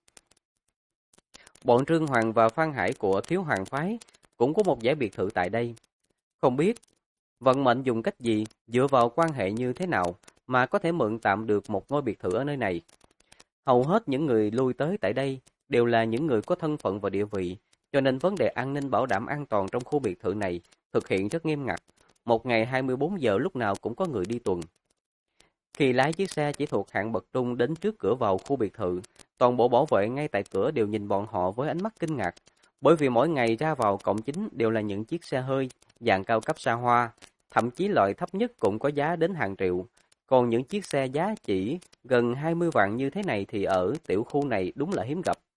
Bọn Trương Hoàng và Phan Hải của Thiếu Hoàng Phái cũng có một dãy biệt thự tại đây. Không biết vận mệnh dùng cách gì, dựa vào quan hệ như thế nào mà có thể mượn tạm được một ngôi biệt thự ở nơi này. Hầu hết những người lui tới tại đây đều là những người có thân phận và địa vị, cho nên vấn đề an ninh bảo đảm an toàn trong khu biệt thự này thực hiện rất nghiêm ngặt. Một ngày 24 giờ lúc nào cũng có người đi tuần. Khi lái chiếc xe chỉ thuộc hạng bậc trung đến trước cửa vào khu biệt thự, toàn bộ bảo vệ ngay tại cửa đều nhìn bọn họ với ánh mắt kinh ngạc, bởi vì mỗi ngày ra vào cổng chính đều là những chiếc xe hơi, dạng cao cấp xa hoa, thậm chí loại thấp nhất cũng có giá đến hàng triệu. Còn những chiếc xe giá chỉ gần 20 vạn như thế này thì ở tiểu khu này đúng là hiếm gặp.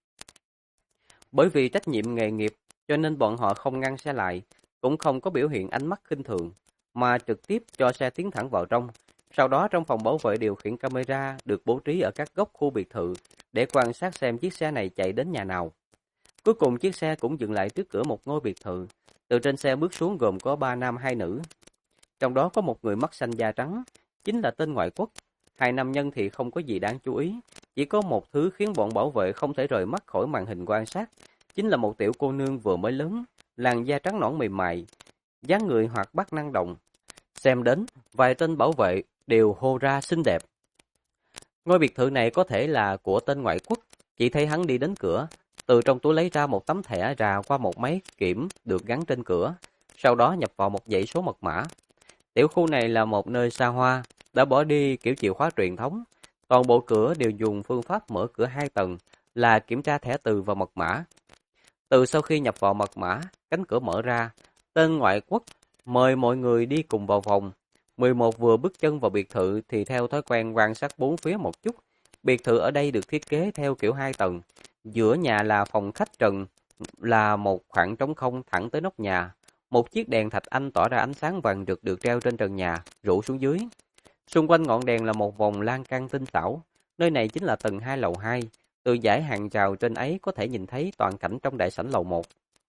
Bởi vì trách nhiệm nghề nghiệp, cho nên bọn họ không ngăn xe lại, cũng không có biểu hiện ánh mắt khinh thường, mà trực tiếp cho xe tiến thẳng vào trong. Sau đó trong phòng bảo vệ điều khiển camera được bố trí ở các góc khu biệt thự để quan sát xem chiếc xe này chạy đến nhà nào. Cuối cùng chiếc xe cũng dừng lại trước cửa một ngôi biệt thự. Từ trên xe bước xuống gồm có 3 nam 2 nữ. Trong đó có một người mắt xanh da trắng, chính là tên ngoại quốc. 2 nam nhân thì không có gì đáng chú ý, chỉ có một thứ khiến bọn bảo vệ không thể rời mắt khỏi màn hình quan sát, chính là một tiểu cô nương vừa mới lớn, làn da trắng nõn mềm mại, dáng người hoạt bát năng động. Xem đến, vài tên bảo vệ đều hô ra xinh đẹp. Ngôi biệt thự này có thể là của tên ngoại quốc, chỉ thấy hắn đi đến cửa, từ trong túi lấy ra một tấm thẻ rà qua một máy kiểm được gắn trên cửa, sau đó nhập vào một dãy số mật mã. Tiểu khu này là một nơi xa hoa, đã bỏ đi kiểu chìa khóa truyền thống. Toàn bộ cửa đều dùng phương pháp mở cửa 2 tầng, là kiểm tra thẻ từ và mật mã. Từ sau khi nhập vào mật mã, cánh cửa mở ra, tên ngoại quốc mời mọi người đi cùng vào phòng. 11 vừa bước chân vào biệt thự thì theo thói quen quan sát bốn phía một chút. Biệt thự ở đây được thiết kế theo kiểu 2 tầng. Giữa nhà là phòng khách trần, là một khoảng trống không thẳng tới nóc nhà. Một chiếc đèn thạch anh tỏa ra ánh sáng vàng rực được treo trên trần nhà, rủ xuống dưới. Xung quanh ngọn đèn là một vòng lan can tinh xảo. Nơi này chính là tầng 2 lầu 2. Từ dãy hàng rào trên ấy có thể nhìn thấy toàn cảnh trong đại sảnh lầu 1.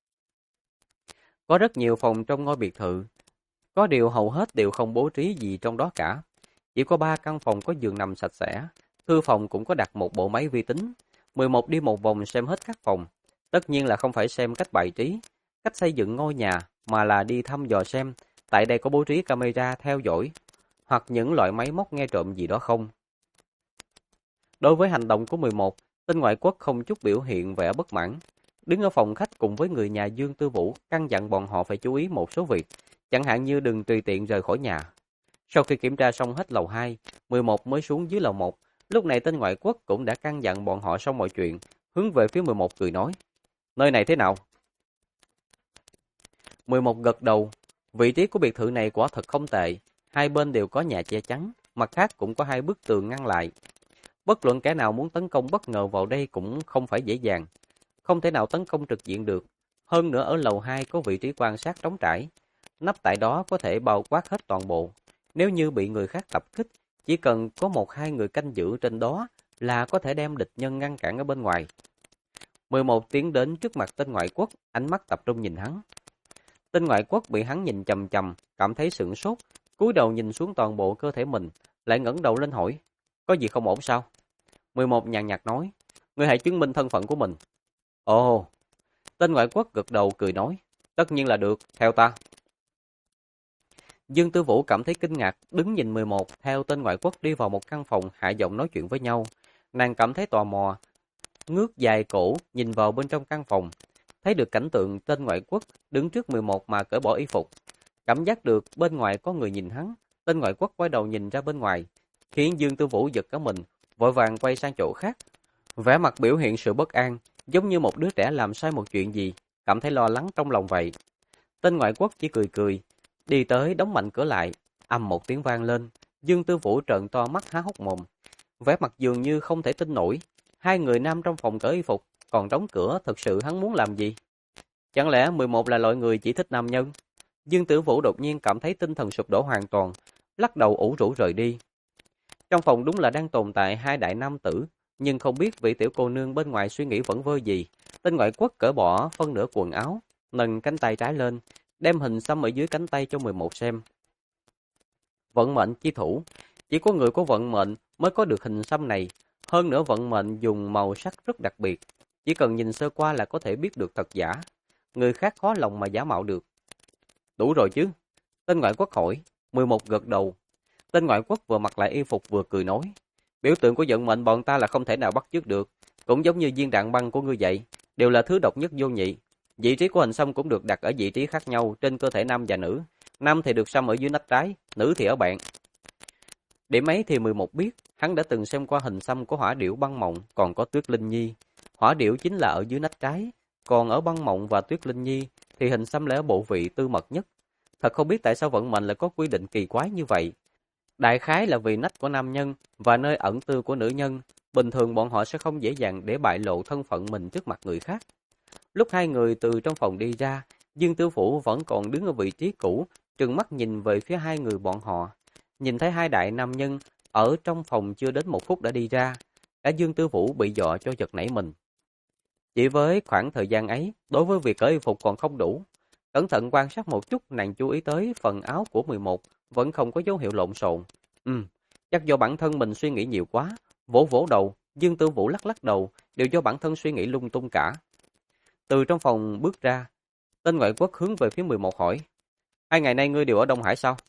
Có rất nhiều phòng trong ngôi biệt thự. Có điều hầu hết đều không bố trí gì trong đó cả. Chỉ có 3 căn phòng có giường nằm sạch sẽ. Thư phòng cũng có đặt một bộ máy vi tính. 11 đi một vòng xem hết các phòng. Tất nhiên là không phải xem cách bài trí, cách xây dựng ngôi nhà, mà là đi thăm dò xem tại đây có bố trí camera theo dõi, hoặc những loại máy móc nghe trộm gì đó không. Đối với hành động của 11, tên ngoại quốc không chút biểu hiện vẻ bất mãn. Đứng ở phòng khách cùng với người nhà Dương Tư Vũ, căn dặn bọn họ phải chú ý một số việc, chẳng hạn như đừng tùy tiện rời khỏi nhà. Sau khi kiểm tra xong hết lầu 2, 11 mới xuống dưới lầu 1. Lúc này tên ngoại quốc cũng đã căn dặn bọn họ xong mọi chuyện, hướng về phía 11 cười nói. Nơi này thế nào? 11 gật đầu. Vị trí của biệt thự này quả thật không tệ. Hai bên đều có nhà che chắn, mặt khác cũng có hai bức tường ngăn lại. Bất luận kẻ nào muốn tấn công bất ngờ vào đây cũng không phải dễ dàng. Không thể nào tấn công trực diện được. Hơn nữa ở lầu 2 có vị trí quan sát trống trải. Nắp tại đó có thể bao quát hết toàn bộ. Nếu như bị người khác tập kích, chỉ cần có một hai người canh giữ trên đó là có thể đem địch nhân ngăn cản ở bên ngoài. 11 tiến đến trước mặt tên ngoại quốc, ánh mắt tập trung nhìn hắn. Tên ngoại quốc bị hắn nhìn chằm chằm, cảm thấy sửng sốt, cúi đầu nhìn xuống toàn bộ cơ thể mình, lại ngẩng đầu lên hỏi, có gì không ổn sao? 11 nhàn nhạt nói, ngươi hãy chứng minh thân phận của mình. Ồ, tên ngoại quốc gật đầu cười nói, tất nhiên là được, theo ta. Dương Tư Vũ cảm thấy kinh ngạc, đứng nhìn 11 theo tên ngoại quốc đi vào một căn phòng hạ giọng nói chuyện với nhau. Nàng cảm thấy tò mò, ngước dài cổ nhìn vào bên trong căn phòng, thấy được cảnh tượng tên ngoại quốc đứng trước 11 mà cởi bỏ y phục. Cảm giác được bên ngoài có người nhìn hắn, tên ngoại quốc quay đầu nhìn ra bên ngoài, khiến Dương Tư Vũ giật cả mình, vội vàng quay sang chỗ khác. Vẻ mặt biểu hiện sự bất an, giống như một đứa trẻ làm sai một chuyện gì, cảm thấy lo lắng trong lòng vậy. Tên ngoại quốc chỉ cười cười, đi tới đóng mạnh cửa lại, ầm một tiếng vang lên, Dương Tư Vũ trợn to mắt há hốc mồm. Vẻ mặt dường như không thể tin nổi, hai người nam trong phòng cởi y phục, còn đóng cửa, thực sự hắn muốn làm gì? Chẳng lẽ 11 là loại người chỉ thích nam nhân? Dương Tử Vũ đột nhiên cảm thấy tinh thần sụp đổ hoàn toàn, lắc đầu ủ rũ rời đi. Trong phòng đúng là đang tồn tại hai đại nam tử, nhưng không biết vị tiểu cô nương bên ngoài suy nghĩ vẩn vơ gì. Tên ngoại quốc cởi bỏ phân nửa quần áo, nâng cánh tay trái lên, đem hình xăm ở dưới cánh tay cho 11 xem. Vận mệnh chi thủ, chỉ có người có vận mệnh mới có được hình xăm này, hơn nữa vận mệnh dùng màu sắc rất đặc biệt, chỉ cần nhìn sơ qua là có thể biết được thật giả, người khác khó lòng mà giả mạo được. Đủ rồi chứ? Tên ngoại quốc hỏi, 11 gật đầu. Tên ngoại quốc vừa mặc lại y phục vừa cười nói, biểu tượng của vận mệnh bọn ta là không thể nào bắt chước được, cũng giống như viên đạn băng của ngươi vậy, đều là thứ độc nhất vô nhị. Vị trí của hình xăm cũng được đặt ở vị trí khác nhau trên cơ thể nam và nữ. Nam thì được xăm ở dưới nách trái, nữ thì ở bạn. Điểm ấy thì 11 biết, hắn đã từng xem qua hình xăm của hỏa điểu băng mộng, còn có tuyết linh nhi. Hỏa điểu chính là ở dưới nách trái, còn ở băng mộng và tuyết linh nhi thì hình xăm lại ở bộ vị tư mật nhất. Thật không biết tại sao vận mệnh lại có quy định kỳ quái như vậy. Đại khái là vì nách của nam nhân và nơi ẩn tư của nữ nhân, bình thường bọn họ sẽ không dễ dàng để bại lộ thân phận mình trước mặt người khác. Lúc hai người từ trong phòng đi ra, Dương Tử Vũ vẫn còn đứng ở vị trí cũ, trừng mắt nhìn về phía hai người bọn họ. Nhìn thấy hai đại nam nhân ở trong phòng chưa đến một phút đã đi ra, cả Dương Tử Vũ bị dọa cho giật nảy mình. Chỉ với khoảng thời gian ấy, đối với việc cởi y phục còn không đủ. Cẩn thận quan sát một chút, nàng chú ý tới phần áo của 11 vẫn không có dấu hiệu lộn xộn. Chắc do bản thân mình suy nghĩ nhiều quá. Vỗ vỗ đầu, Dương Tử Vũ lắc lắc đầu, đều do bản thân suy nghĩ lung tung cả. Từ trong phòng bước ra, tên ngoại quốc hướng về phía 11 hỏi, 2 ngày nay ngươi đều ở Đông Hải sao?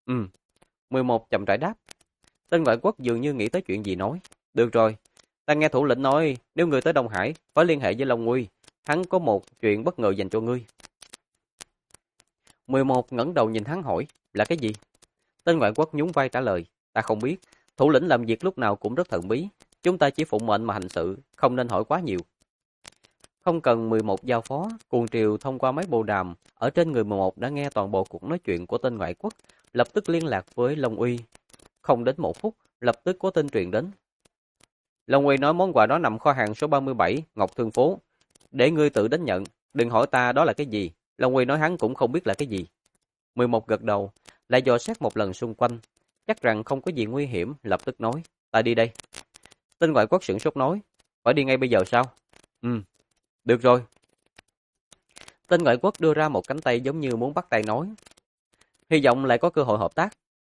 11 chậm rãi đáp. Tên ngoại quốc dường như nghĩ tới chuyện gì nói, được rồi, ta nghe thủ lĩnh nói, nếu ngươi tới Đông Hải, phải liên hệ với Long Nguy, hắn có một chuyện bất ngờ dành cho ngươi. 11 ngẩng đầu nhìn hắn hỏi, là cái gì? Tên ngoại quốc nhún vai trả lời, ta không biết, thủ lĩnh làm việc lúc nào cũng rất thần bí, chúng ta chỉ phụng mệnh mà hành sự, không nên hỏi quá nhiều. Không cần 11 giao phó, cuồng triều thông qua máy bộ đàm, ở trên người 11 đã nghe toàn bộ cuộc nói chuyện của tên ngoại quốc, lập tức liên lạc với Long Uy. Không đến 1 phút, lập tức có tin truyền đến. Long Uy nói món quà đó nằm kho hàng số 37, Ngọc Thương Phố. Để ngươi tự đến nhận, đừng hỏi ta đó là cái gì. Long Uy nói hắn cũng không biết là cái gì. 11 gật đầu, lại dò xét một lần xung quanh, chắc rằng không có gì nguy hiểm, lập tức nói, ta đi đây. Tên ngoại quốc sửng sốt nói, phải đi ngay bây giờ sao? Được rồi. Tên ngoại quốc đưa ra một cánh tay giống như muốn bắt tay nói, hy vọng lại có cơ hội hợp tác.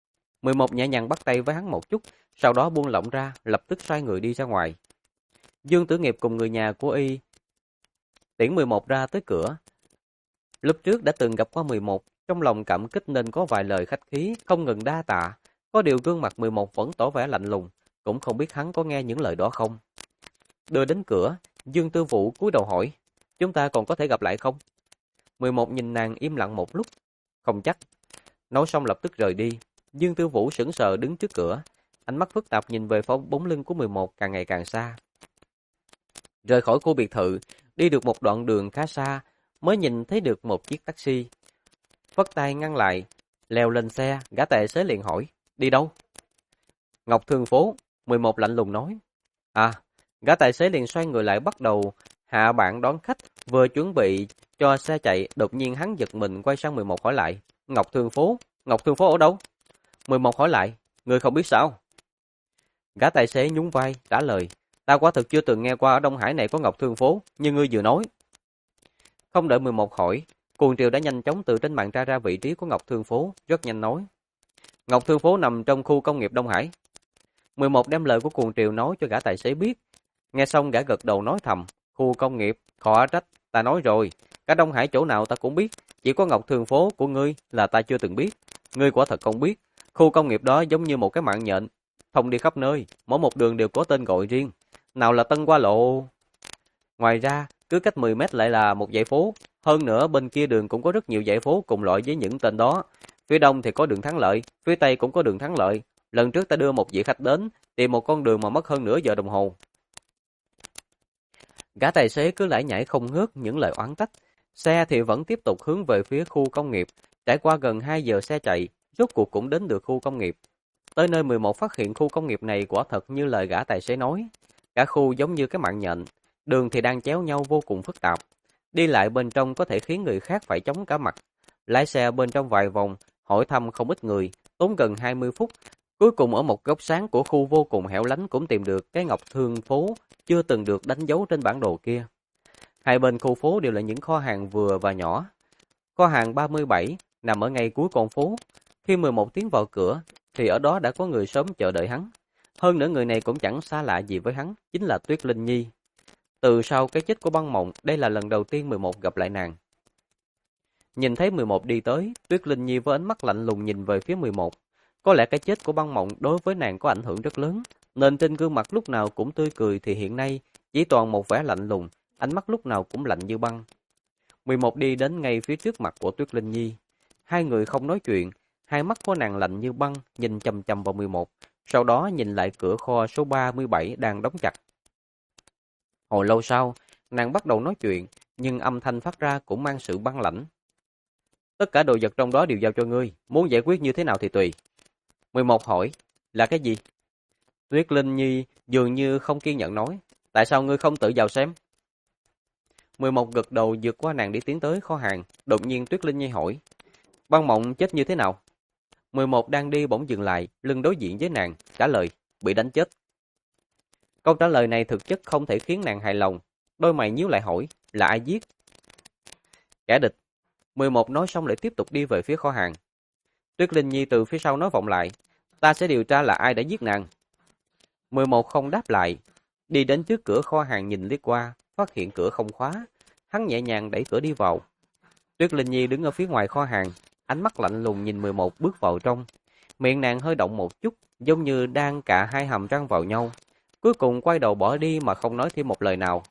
11 nhẹ nhàng bắt tay với hắn một chút, sau đó buông lỏng ra, lập tức xoay người đi ra ngoài. Dương Tử Nghiệp cùng người nhà của y tiễn 11 ra tới cửa. Lúc trước đã từng gặp qua 11, trong lòng cảm kích nên có vài lời khách khí, không ngừng đa tạ. Có điều gương mặt 11 vẫn tỏ vẻ lạnh lùng, cũng không biết hắn có nghe những lời đó không. Đưa đến cửa, Dương Tư Vũ cúi đầu hỏi, chúng ta còn có thể gặp lại không? 11 nhìn nàng im lặng một lúc, không chắc. Nói xong lập tức rời đi. Dương Tư Vũ sững sờ đứng trước cửa, ánh mắt phức tạp nhìn về phía bóng lưng của 11 càng ngày càng xa. Rời khỏi khu biệt thự, đi được một đoạn đường khá xa, mới nhìn thấy được một chiếc taxi. Phất tay ngăn lại, leo lên xe, gã tài xế liền hỏi, đi đâu? Ngọc Thương Phố, 11 lạnh lùng nói. À, gã tài xế liền xoay người lại bắt đầu hạ bảng đón khách, vừa chuẩn bị cho xe chạy, đột nhiên hắn giật mình quay sang 11 hỏi lại, Ngọc Thương Phố ở đâu? 11 hỏi lại, người không biết sao? Gã tài xế nhún vai, trả lời, ta quả thực chưa từng nghe qua ở Đông Hải này có Ngọc Thương Phố, như ngươi vừa nói. Không đợi 11 hỏi, Cuồng Triều đã nhanh chóng từ trên mạng tra ra vị trí của Ngọc Thương Phố, rất nhanh nói. Ngọc Thương Phố nằm trong khu công nghiệp Đông Hải. 11 đem lời của Cuồng Triều nói cho gã tài xế biết. Nghe xong gã gật đầu nói thầm, khu công nghiệp, khó trách, ta nói rồi, cả Đông Hải chỗ nào ta cũng biết, chỉ có Ngọc Thương Phố của ngươi là ta chưa từng biết. Ngươi quả thật không biết, khu công nghiệp đó giống như một cái mạng nhện, thông đi khắp nơi, mỗi một đường đều có tên gọi riêng. Nào là Tân Qua Lộ. Ngoài ra, cứ cách 10 mét lại là một dãy phố. Hơn nữa, bên kia đường cũng có rất nhiều dãy phố cùng loại với những tên đó. Phía đông thì có đường Thắng Lợi, phía tây cũng có đường Thắng Lợi. Lần trước ta đưa một vị khách đến, tìm một con đường mà mất hơn nửa giờ đồng hồ. Gã tài xế cứ lải nhải không ngớt những lời oán trách. Xe thì vẫn tiếp tục hướng về phía khu công nghiệp. Trải qua gần 2 giờ xe chạy, rốt cuộc cũng đến được khu công nghiệp. Tới nơi 11 phát hiện khu công nghiệp này quả thật như lời gã tài xế nói. Cả khu giống như cái mạng nhện, đường thì đang chéo nhau vô cùng phức tạp. Đi lại bên trong có thể khiến người khác phải chống cả mặt. Lái xe bên trong vài vòng, hỏi thăm không ít người, tốn gần 20 phút. Cuối cùng ở một góc sáng của khu vô cùng hẻo lánh cũng tìm được cái Ngọc Thương Phố chưa từng được đánh dấu trên bản đồ kia. Hai bên khu phố đều là những kho hàng vừa và nhỏ. Kho hàng 37 nằm ở ngay cuối con phố. Khi 11 tiến vào cửa, thì ở đó đã có người sớm chờ đợi hắn. Hơn nữa người này cũng chẳng xa lạ gì với hắn, chính là Tuyết Linh Nhi. Từ sau cái chết của băng mộng, đây là lần đầu tiên 11 gặp lại nàng. Nhìn thấy 11 đi tới, Tuyết Linh Nhi với ánh mắt lạnh lùng nhìn về phía 11. Có lẽ cái chết của băng mộng đối với nàng có ảnh hưởng rất lớn, nên trên gương mặt lúc nào cũng tươi cười thì hiện nay chỉ toàn một vẻ lạnh lùng, ánh mắt lúc nào cũng lạnh như băng. 11 đi đến ngay phía trước mặt của Tuyết Linh Nhi. Hai người không nói chuyện, hai mắt của nàng lạnh như băng, nhìn chằm chằm vào 11, sau đó nhìn lại cửa kho số 37 đang đóng chặt. Hồi lâu sau, nàng bắt đầu nói chuyện, nhưng âm thanh phát ra cũng mang sự băng lãnh. Tất cả đồ vật trong đó đều giao cho ngươi, muốn giải quyết như thế nào thì tùy. 11 hỏi, là cái gì? Tuyết Linh Nhi dường như không kiên nhẫn nói, tại sao ngươi không tự vào xem? 11 gật đầu vượt qua nàng đi tiến tới kho hàng, đột nhiên Tuyết Linh Nhi hỏi, băng mộng chết như thế nào? 11 đang đi bỗng dừng lại, lưng đối diện với nàng, trả lời, bị đánh chết. Câu trả lời này thực chất không thể khiến nàng hài lòng, đôi mày nhíu lại hỏi, là ai giết? Kẻ địch. 11 nói xong lại tiếp tục đi về phía kho hàng. Tuyết Linh Nhi từ phía sau nói vọng lại, ta sẽ điều tra là ai đã giết nàng. 11 không đáp lại, đi đến trước cửa kho hàng nhìn liếc qua, phát hiện cửa không khóa, hắn nhẹ nhàng đẩy cửa đi vào. Tuyết Linh Nhi đứng ở phía ngoài kho hàng, ánh mắt lạnh lùng nhìn 11 bước vào trong. Miệng nàng hơi động một chút, giống như đang cạ hai hàm răng vào nhau. Cuối cùng quay đầu bỏ đi mà không nói thêm một lời nào.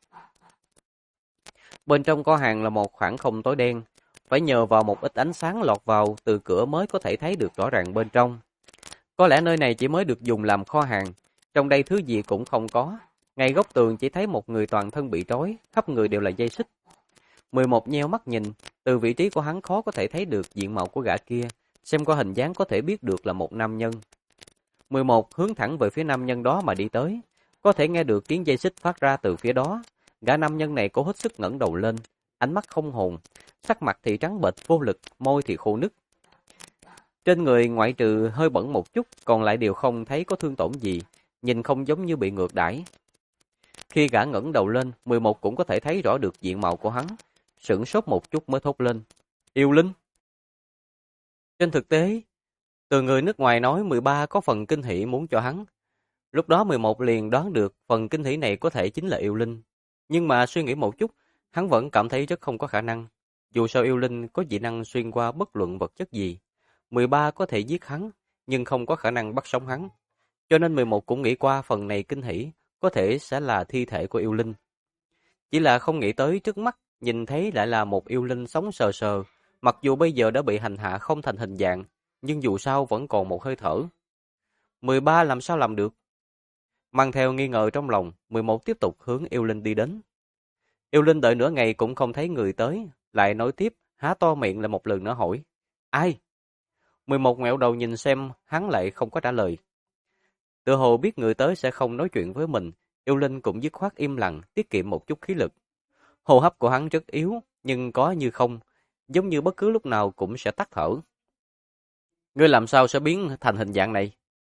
Bên trong kho hàng là một khoảng không tối đen, phải nhờ vào một ít ánh sáng lọt vào từ cửa mới có thể thấy được rõ ràng bên trong. Có lẽ nơi này chỉ mới được dùng làm kho hàng, trong đây thứ gì cũng không có. Ngay góc tường chỉ thấy một người toàn thân bị trói, khắp người đều là dây xích. 11 nheo mắt nhìn, từ vị trí của hắn khó có thể thấy được diện mạo của gã kia, xem qua hình dáng có thể biết được là một nam nhân. 11 hướng thẳng về phía nam nhân đó mà đi tới, có thể nghe được tiếng dây xích phát ra từ phía đó. Gã nam nhân này cố hết sức ngẩng đầu lên, ánh mắt không hồn, sắc mặt thì trắng bệch vô lực, môi thì khô nứt. Trên người ngoại trừ hơi bẩn một chút, còn lại đều không thấy có thương tổn gì, nhìn không giống như bị ngược đãi. Khi gã ngẩng đầu lên, 11 cũng có thể thấy rõ được diện mạo của hắn, sửng sốt một chút mới thốt lên, yêu linh. Trên thực tế, Từ người nước ngoài nói 13 có phần kinh hỉ muốn cho hắn. Lúc đó 11 liền đoán được phần kinh hỉ này có thể chính là yêu linh. Nhưng mà suy nghĩ một chút, hắn vẫn cảm thấy rất không có khả năng. Dù sao yêu linh có dị năng xuyên qua bất luận vật chất gì. 13 có thể giết hắn, nhưng không có khả năng bắt sống hắn. Cho nên 11 cũng nghĩ qua phần này kinh hỉ có thể sẽ là thi thể của yêu linh. Chỉ là không nghĩ tới trước mắt nhìn thấy lại là một yêu linh sống sờ sờ, mặc dù bây giờ đã bị hành hạ không thành hình dạng, nhưng dù sao vẫn còn một hơi thở. 13 làm sao làm được? Mang theo nghi ngờ trong lòng, 11 tiếp tục hướng yêu linh đi đến. Yêu linh đợi nửa ngày cũng không thấy người tới, lại nói tiếp, há to miệng lại một lần nữa hỏi. Ai? 11 ngoẹo đầu nhìn xem, hắn lại không có trả lời. Tựa hồ biết người tới sẽ không nói chuyện với mình, yêu linh cũng dứt khoát im lặng, tiết kiệm một chút khí lực. Hô hấp của hắn rất yếu, nhưng có như không, giống như bất cứ lúc nào cũng sẽ tắt thở. Ngươi làm sao sẽ biến thành hình dạng này?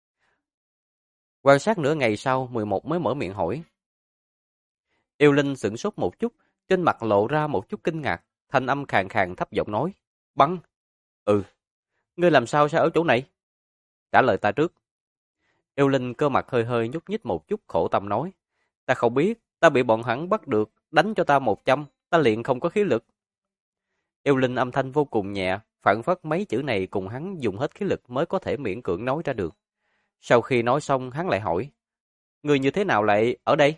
Quan sát nửa ngày sau, 11 mới mở miệng hỏi. Yêu linh sửng sốt một chút, trên mặt lộ ra một chút kinh ngạc, thanh âm khàn khàn thấp giọng nói. Băng. Ừ. Ngươi làm sao sẽ ở chỗ này? Trả lời ta trước. Yêu linh cơ mặt hơi hơi nhúc nhích một chút khổ tâm nói. Ta không biết, ta bị bọn hắn bắt được, đánh cho ta 100, ta liền không có khí lực. Yêu linh âm thanh vô cùng nhẹ, phản phất mấy chữ này cùng hắn dùng hết khí lực mới có thể miễn cưỡng nói ra được. Sau khi nói xong hắn lại hỏi. Người như thế nào lại ở đây?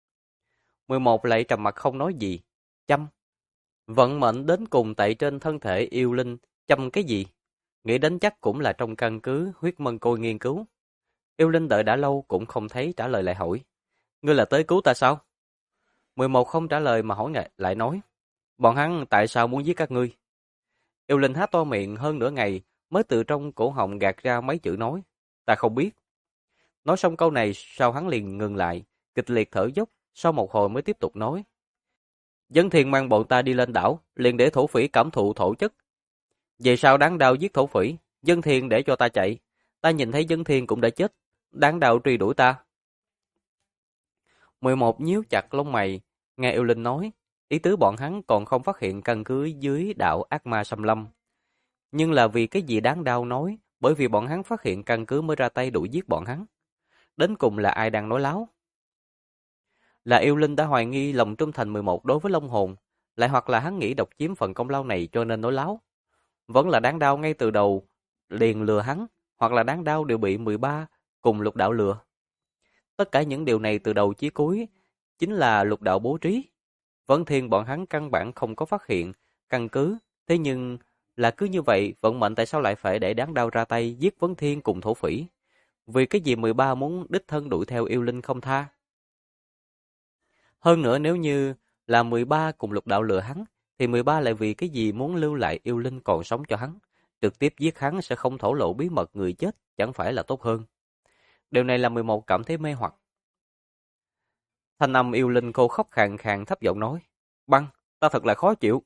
11 lại trầm mặt không nói gì. Chăm. Vận mệnh đến cùng tại trên thân thể yêu linh, chăm cái gì? Nghĩ đến chắc cũng là trong căn cứ huyết mân côi nghiên cứu. Yêu linh đợi đã lâu cũng không thấy trả lời lại hỏi. Ngươi là tới cứu ta sao? 11 không trả lời mà hỏi lại nói. Bọn hắn tại sao muốn giết các ngươi? Yêu linh há to miệng hơn nửa ngày mới từ trong cổ họng gạt ra mấy chữ nói. Ta không biết. Nói xong câu này sau hắn liền ngừng lại, kịch liệt thở dốc, sau một hồi mới tiếp tục nói. Dân thiền mang bọn ta đi lên đảo, liền để thổ phỉ cảm thụ thổ chất. Về sau đáng đau giết thổ phỉ, dân thiền để cho ta chạy. Ta nhìn thấy dân thiền cũng đã chết, đáng đau truy đuổi ta. 11 nhíu chặt lông mày, nghe yêu linh nói, ý tứ bọn hắn còn không phát hiện căn cứ dưới đảo ác ma xâm lâm. Nhưng là vì cái gì đáng đau nói, bởi vì bọn hắn phát hiện căn cứ mới ra tay đuổi giết bọn hắn. Đến cùng là ai đang nói láo? Là yêu linh đã hoài nghi lòng trung thành 11 đối với Long Hồn, lại hoặc là hắn nghĩ độc chiếm phần công lao này cho nên nói láo. Vẫn là đáng đau ngay từ đầu liền lừa hắn, hoặc là đáng đau đều bị 13 cùng Lục Đạo lừa. Tất cả những điều này từ đầu chí cuối chính là Lục Đạo bố trí. Vấn Thiên bọn hắn căn bản không có phát hiện căn cứ, thế nhưng là cứ như vậy, vận mệnh tại sao lại phải để đáng đau ra tay giết Vấn Thiên cùng thổ phỉ? Vì cái gì 13 muốn đích thân đuổi theo yêu linh không tha? Hơn nữa nếu như là 13 cùng Lục Đạo lừa hắn, thì 13 lại vì cái gì muốn lưu lại yêu linh còn sống cho hắn? Trực tiếp giết hắn sẽ không thổ lộ bí mật người chết, chẳng phải là tốt hơn? Điều này là 11 cảm thấy mê hoặc. Thanh âm yêu linh khô khốc khàn khàn thấp giọng nói. Băng, ta thật là khó chịu.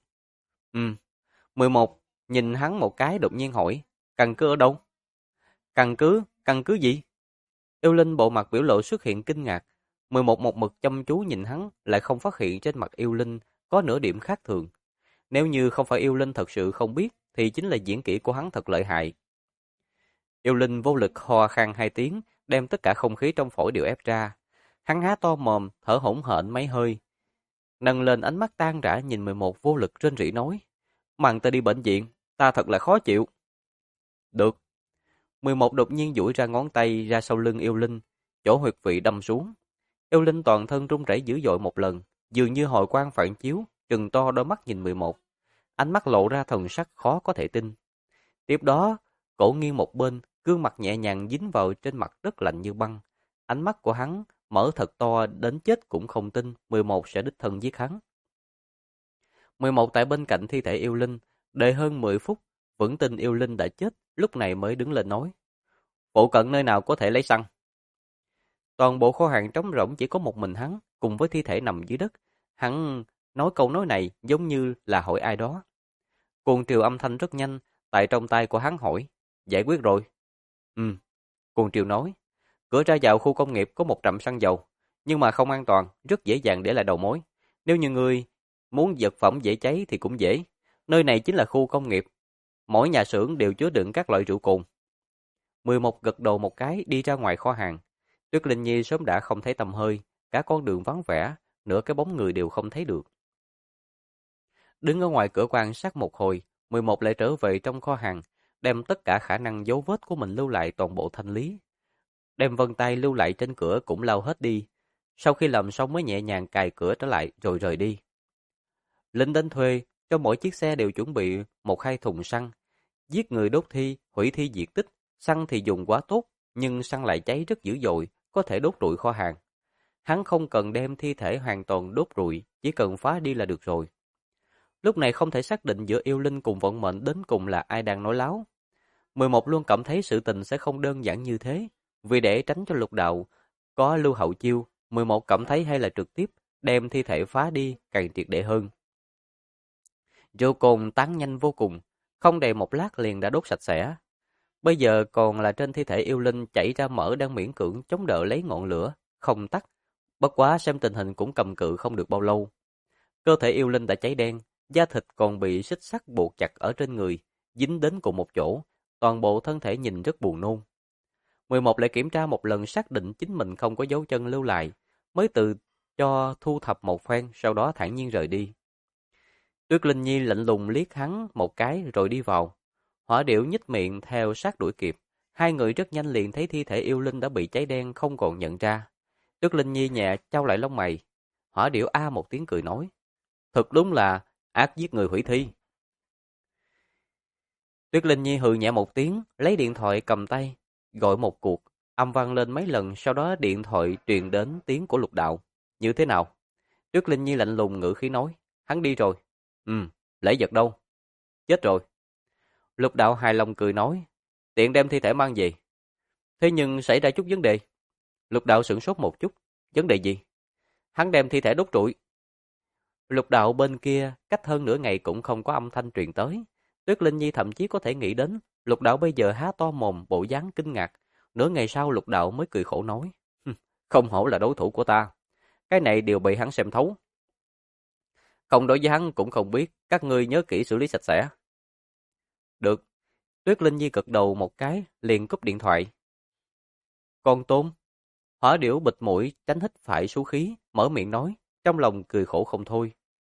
11 nhìn hắn một cái đột nhiên hỏi. Căn cứ ở đâu? Căn cứ gì? Yêu linh bộ mặt biểu lộ xuất hiện kinh ngạc. 11 một mực chăm chú nhìn hắn lại không phát hiện trên mặt yêu linh có nửa điểm khác thường. Nếu như không phải yêu linh thật sự không biết thì chính là diễn kỹ của hắn thật lợi hại. Yêu linh vô lực ho khan 2 tiếng, đem tất cả không khí trong phổi đều ép ra. Hắn há to mồm, thở hổn hển mấy hơi. Nâng lên ánh mắt tan rã nhìn 11 vô lực rên rỉ nói. Mang ta đi bệnh viện, ta thật là khó chịu. Được. 11 đột nhiên duỗi ra ngón tay ra sau lưng yêu linh, chỗ huyệt vị đâm xuống. Yêu linh toàn thân run rẩy dữ dội một lần, dường như hồi quang phản chiếu, trừng to đôi mắt nhìn 11. Ánh mắt lộ ra thần sắc khó có thể tin. Tiếp đó, cổ nghiêng một bên, gương mặt nhẹ nhàng dính vào trên mặt rất lạnh như băng. Ánh mắt của hắn mở thật to đến chết cũng không tin 11 sẽ đích thân giết hắn. 11 tại bên cạnh thi thể yêu linh, đợi hơn 10 phút, vẫn tin yêu linh đã chết, lúc này mới đứng lên nói. Phụ cận nơi nào có thể lấy xăng? Toàn bộ kho hàng trống rỗng chỉ có một mình hắn, cùng với thi thể nằm dưới đất. Hắn nói câu nói này giống như là hỏi ai đó. Cuồng Triều âm thanh rất nhanh, tại trong tay của hắn hỏi. Giải quyết rồi. Cuồng Triều nói. Cửa ra vào khu công nghiệp có một trạm xăng dầu, nhưng mà không an toàn, rất dễ dàng để lại đầu mối. Nếu như ngươi muốn vật phẩm dễ cháy thì cũng dễ. Nơi này chính là khu công nghiệp. Mỗi nhà xưởng đều chứa đựng các loại rượu cồn. 11 gật đầu một cái đi ra ngoài kho hàng. Tuyết Linh Nhi sớm đã không thấy tăm hơi, cả con đường vắng vẻ, nửa cái bóng người đều không thấy được. Đứng ở ngoài cửa quan sát một hồi, 11 lại trở về trong kho hàng, đem tất cả khả năng dấu vết của mình lưu lại toàn bộ thanh lý. Đem vân tay lưu lại trên cửa cũng lau hết đi. Sau khi làm xong mới nhẹ nhàng cài cửa trở lại rồi rời đi. Lính đến thuê, cho mỗi chiếc xe đều chuẩn bị 1-2 thùng xăng. Giết người đốt thi, hủy thi diệt tích, xăng thì dùng quá tốt, nhưng xăng lại cháy rất dữ dội, có thể đốt rụi kho hàng. Hắn không cần đem thi thể hoàn toàn đốt rụi, chỉ cần phá đi là được rồi. Lúc này không thể xác định giữa yêu linh cùng vận mệnh đến cùng là ai đang nói láo. 11 luôn cảm thấy sự tình sẽ không đơn giản như thế, vì để tránh cho Lục Đạo có lưu hậu chiêu, 11 cảm thấy hay là trực tiếp đem thi thể phá đi càng triệt để hơn. Rượu cồn tán nhanh vô cùng, không đầy một lát liền đã đốt sạch sẽ. Bây giờ còn là trên thi thể yêu linh chảy ra mỡ đang miễn cưỡng chống đỡ lấy ngọn lửa, không tắt. Bất quá xem tình hình cũng cầm cự không được bao lâu. Cơ thể yêu linh đã cháy đen, da thịt còn bị xích sắt buộc chặt ở trên người, dính đến cùng một chỗ, toàn bộ thân thể nhìn rất buồn nôn. 11 lại kiểm tra một lần xác định chính mình không có dấu chân lưu lại, mới tự cho thu thập một phen, sau đó thản nhiên rời đi. Tuyết Linh Nhi lạnh lùng liếc hắn một cái rồi đi vào. Hỏa Điểu nhếch miệng theo sát đuổi kịp. Hai người rất nhanh liền thấy thi thể yêu linh đã bị cháy đen không còn nhận ra. Tuyết Linh Nhi nhẹ chau lại lông mày. Hỏa Điểu a một tiếng cười nói. Thật đúng là ác giết người hủy thi. Tuyết Linh Nhi hừ nhẹ một tiếng, lấy điện thoại cầm tay, gọi một cuộc. Âm vang lên mấy lần, sau đó điện thoại truyền đến tiếng của Lục Đạo. Như thế nào? Tuyết Linh Nhi lạnh lùng ngữ khí nói. Hắn đi rồi. Lễ vật đâu? Chết rồi. Lục Đạo hài lòng cười nói. Tiện đem thi thể mang về. Thế nhưng xảy ra chút vấn đề. Lục Đạo sửng sốt một chút. Vấn đề gì? Hắn đem thi thể đốt trụi. Lục Đạo bên kia cách hơn nửa ngày cũng không có âm thanh truyền tới. Tuyết Linh Nhi thậm chí có thể nghĩ đến Lục Đạo bây giờ há to mồm bộ dáng kinh ngạc. Nửa ngày sau Lục Đạo mới cười khổ nói. Không hổ là đối thủ của ta. Cái này đều bị hắn xem thấu. Không đối với hắn cũng không biết. Các ngươi nhớ kỹ xử lý sạch sẽ. Được. Tuyết Linh Nhi gật đầu một cái liền cúp điện thoại. Con tôm. Hỏa Điểu bịt mũi tránh hít phải số khí, mở miệng nói, trong lòng cười khổ không thôi.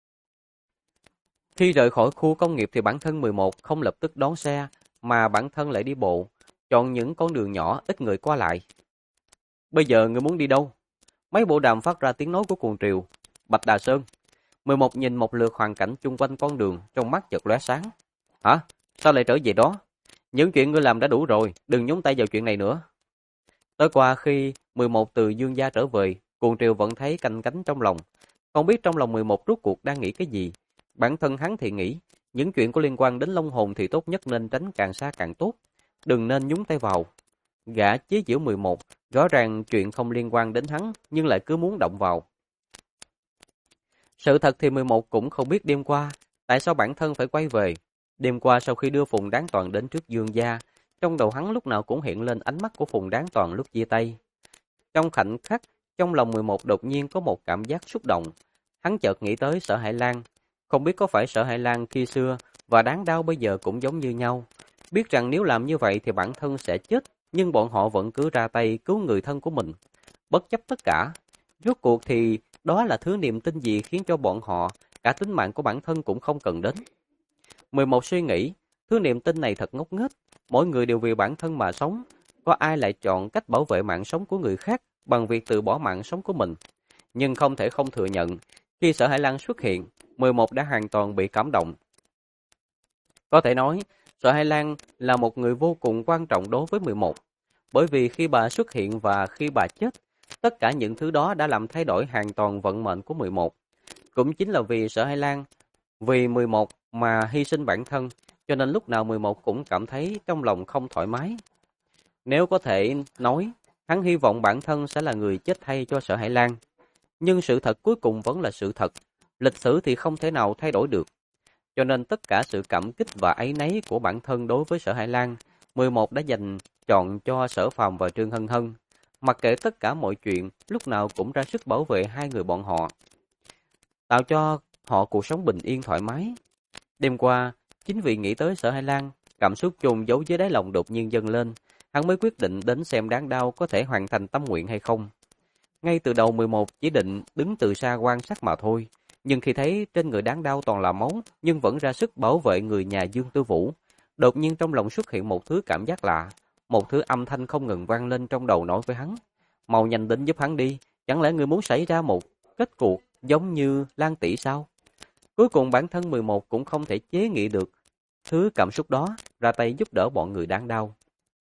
Khi rời khỏi khu công nghiệp thì bản thân 11 không lập tức đón xe, mà bản thân lại đi bộ, chọn những con đường nhỏ ít người qua lại. Bây giờ người muốn đi đâu? Mấy bộ đàm phát ra tiếng nói của cuồng triều. Bạch Đà Sơn. 11 nhìn một lượt hoàn cảnh chung quanh con đường, trong mắt chợt lóe sáng. Hả? Sao lại trở về đó? Những chuyện ngươi làm đã đủ rồi, đừng nhúng tay vào chuyện này nữa. Tối qua khi 11 từ Dương gia trở về, cuồng triều vẫn thấy canh cánh trong lòng. Không biết trong lòng 11 rốt cuộc đang nghĩ cái gì. Bản thân hắn thì nghĩ, những chuyện có liên quan đến Long Hồn thì tốt nhất nên tránh càng xa càng tốt. Đừng nên nhúng tay vào. Gã chế giễu 11, rõ ràng chuyện không liên quan đến hắn, nhưng lại cứ muốn động vào. Sự thật thì 11 cũng không biết đêm qua, tại sao bản thân phải quay về. Đêm qua sau khi đưa Phùng Đáng Toàn đến trước Dương gia, trong đầu hắn lúc nào cũng hiện lên ánh mắt của Phùng Đáng Toàn lúc chia tay. Trong khoảnh khắc, trong lòng 11 đột nhiên có một cảm giác xúc động. Hắn chợt nghĩ tới Sở Hải Lan. Không biết có phải Sở Hải Lan khi xưa và Đáng Đao bây giờ cũng giống như nhau. Biết rằng nếu làm như vậy thì bản thân sẽ chết, nhưng bọn họ vẫn cứ ra tay cứu người thân của mình. Bất chấp tất cả, rốt cuộc thì đó là thứ niềm tin gì khiến cho bọn họ cả tính mạng của bản thân cũng không cần đến. 11 suy nghĩ, thứ niềm tin này thật ngốc nghếch, mỗi người đều vì bản thân mà sống, có ai lại chọn cách bảo vệ mạng sống của người khác bằng việc từ bỏ mạng sống của mình. Nhưng không thể không thừa nhận, khi Sở Hải Lan xuất hiện, 11 đã hoàn toàn bị cảm động. Có thể nói, Sở Hải Lan là một người vô cùng quan trọng đối với 11, bởi vì khi bà xuất hiện và khi bà chết, tất cả những thứ đó đã làm thay đổi hoàn toàn vận mệnh của 11. Cũng chính là vì Sở Hải Lan, vì 11 mà hy sinh bản thân, cho nên lúc nào 11 cũng cảm thấy trong lòng không thoải mái. Nếu có thể nói, hắn hy vọng bản thân sẽ là người chết thay cho Sở Hải Lan. Nhưng sự thật cuối cùng vẫn là sự thật, lịch sử thì không thể nào thay đổi được. Cho nên tất cả sự cảm kích và áy náy của bản thân đối với Sở Hải Lan, 11 đã dành chọn cho Sở Phàm và Trương Hân Hân. Mặc kệ tất cả mọi chuyện, lúc nào cũng ra sức bảo vệ hai người bọn họ, tạo cho họ cuộc sống bình yên thoải mái. Đêm qua, chính vì nghĩ tới Sở Hải Lan, cảm xúc chôn giấu dưới đáy lòng đột nhiên dâng lên, hắn mới quyết định đến xem Đáng Đao có thể hoàn thành tâm nguyện hay không. Ngay từ đầu 11 chỉ định đứng từ xa quan sát mà thôi, nhưng khi thấy trên người Đáng Đao toàn là máu, nhưng vẫn ra sức bảo vệ người nhà Dương Tư Vũ, đột nhiên trong lòng xuất hiện một thứ cảm giác lạ, một thứ âm thanh không ngừng vang lên trong đầu nói với hắn: "Mau nhanh đến giúp hắn đi, chẳng lẽ ngươi muốn xảy ra một kết cục giống như Lan tỷ sao?" Cuối cùng bản thân 11 cũng không thể chế nghị được thứ cảm xúc đó, ra tay giúp đỡ bọn người Đáng Đao.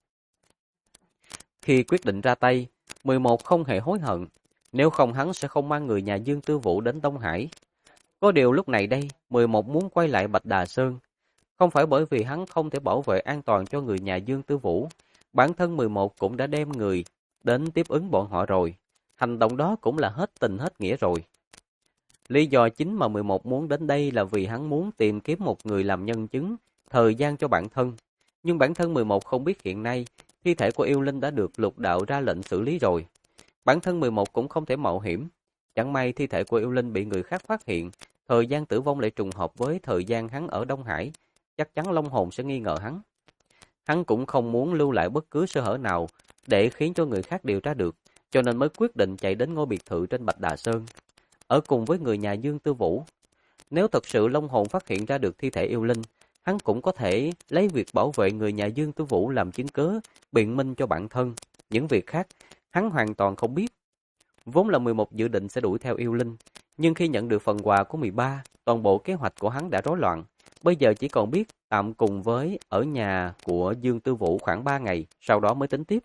Khi quyết định ra tay, 11 không hề hối hận, nếu không hắn sẽ không mang người nhà Dương Tư Vũ đến Đông Hải. Có điều lúc này đây, 11 muốn quay lại Bạch Đà Sơn, không phải bởi vì hắn không thể bảo vệ an toàn cho người nhà Dương Tư Vũ, bản thân 11 cũng đã đem người đến tiếp ứng bọn họ rồi, hành động đó cũng là hết tình hết nghĩa rồi. Lý do chính mà 11 muốn đến đây là vì hắn muốn tìm kiếm một người làm nhân chứng, thời gian cho bản thân. Nhưng bản thân 11 không biết hiện nay, thi thể của yêu linh đã được Lục Đạo ra lệnh xử lý rồi. Bản thân 11 cũng không thể mạo hiểm. Chẳng may thi thể của yêu linh bị người khác phát hiện, thời gian tử vong lại trùng hợp với thời gian hắn ở Đông Hải, chắc chắn Long Hồn sẽ nghi ngờ hắn. Hắn cũng không muốn lưu lại bất cứ sơ hở nào để khiến cho người khác điều tra được, cho nên mới quyết định chạy đến ngôi biệt thự trên Bạch Đà Sơn, ở cùng với người nhà Dương Tư Vũ. Nếu thật sự Long Hồn phát hiện ra được thi thể yêu linh, hắn cũng có thể lấy việc bảo vệ người nhà Dương Tư Vũ làm chứng cớ, biện minh cho bản thân. Những việc khác, hắn hoàn toàn không biết. Vốn là 11 dự định sẽ đuổi theo yêu linh, nhưng khi nhận được phần quà của 13, toàn bộ kế hoạch của hắn đã rối loạn. Bây giờ chỉ còn biết tạm cùng với ở nhà của Dương Tư Vũ khoảng 3 ngày, sau đó mới tính tiếp.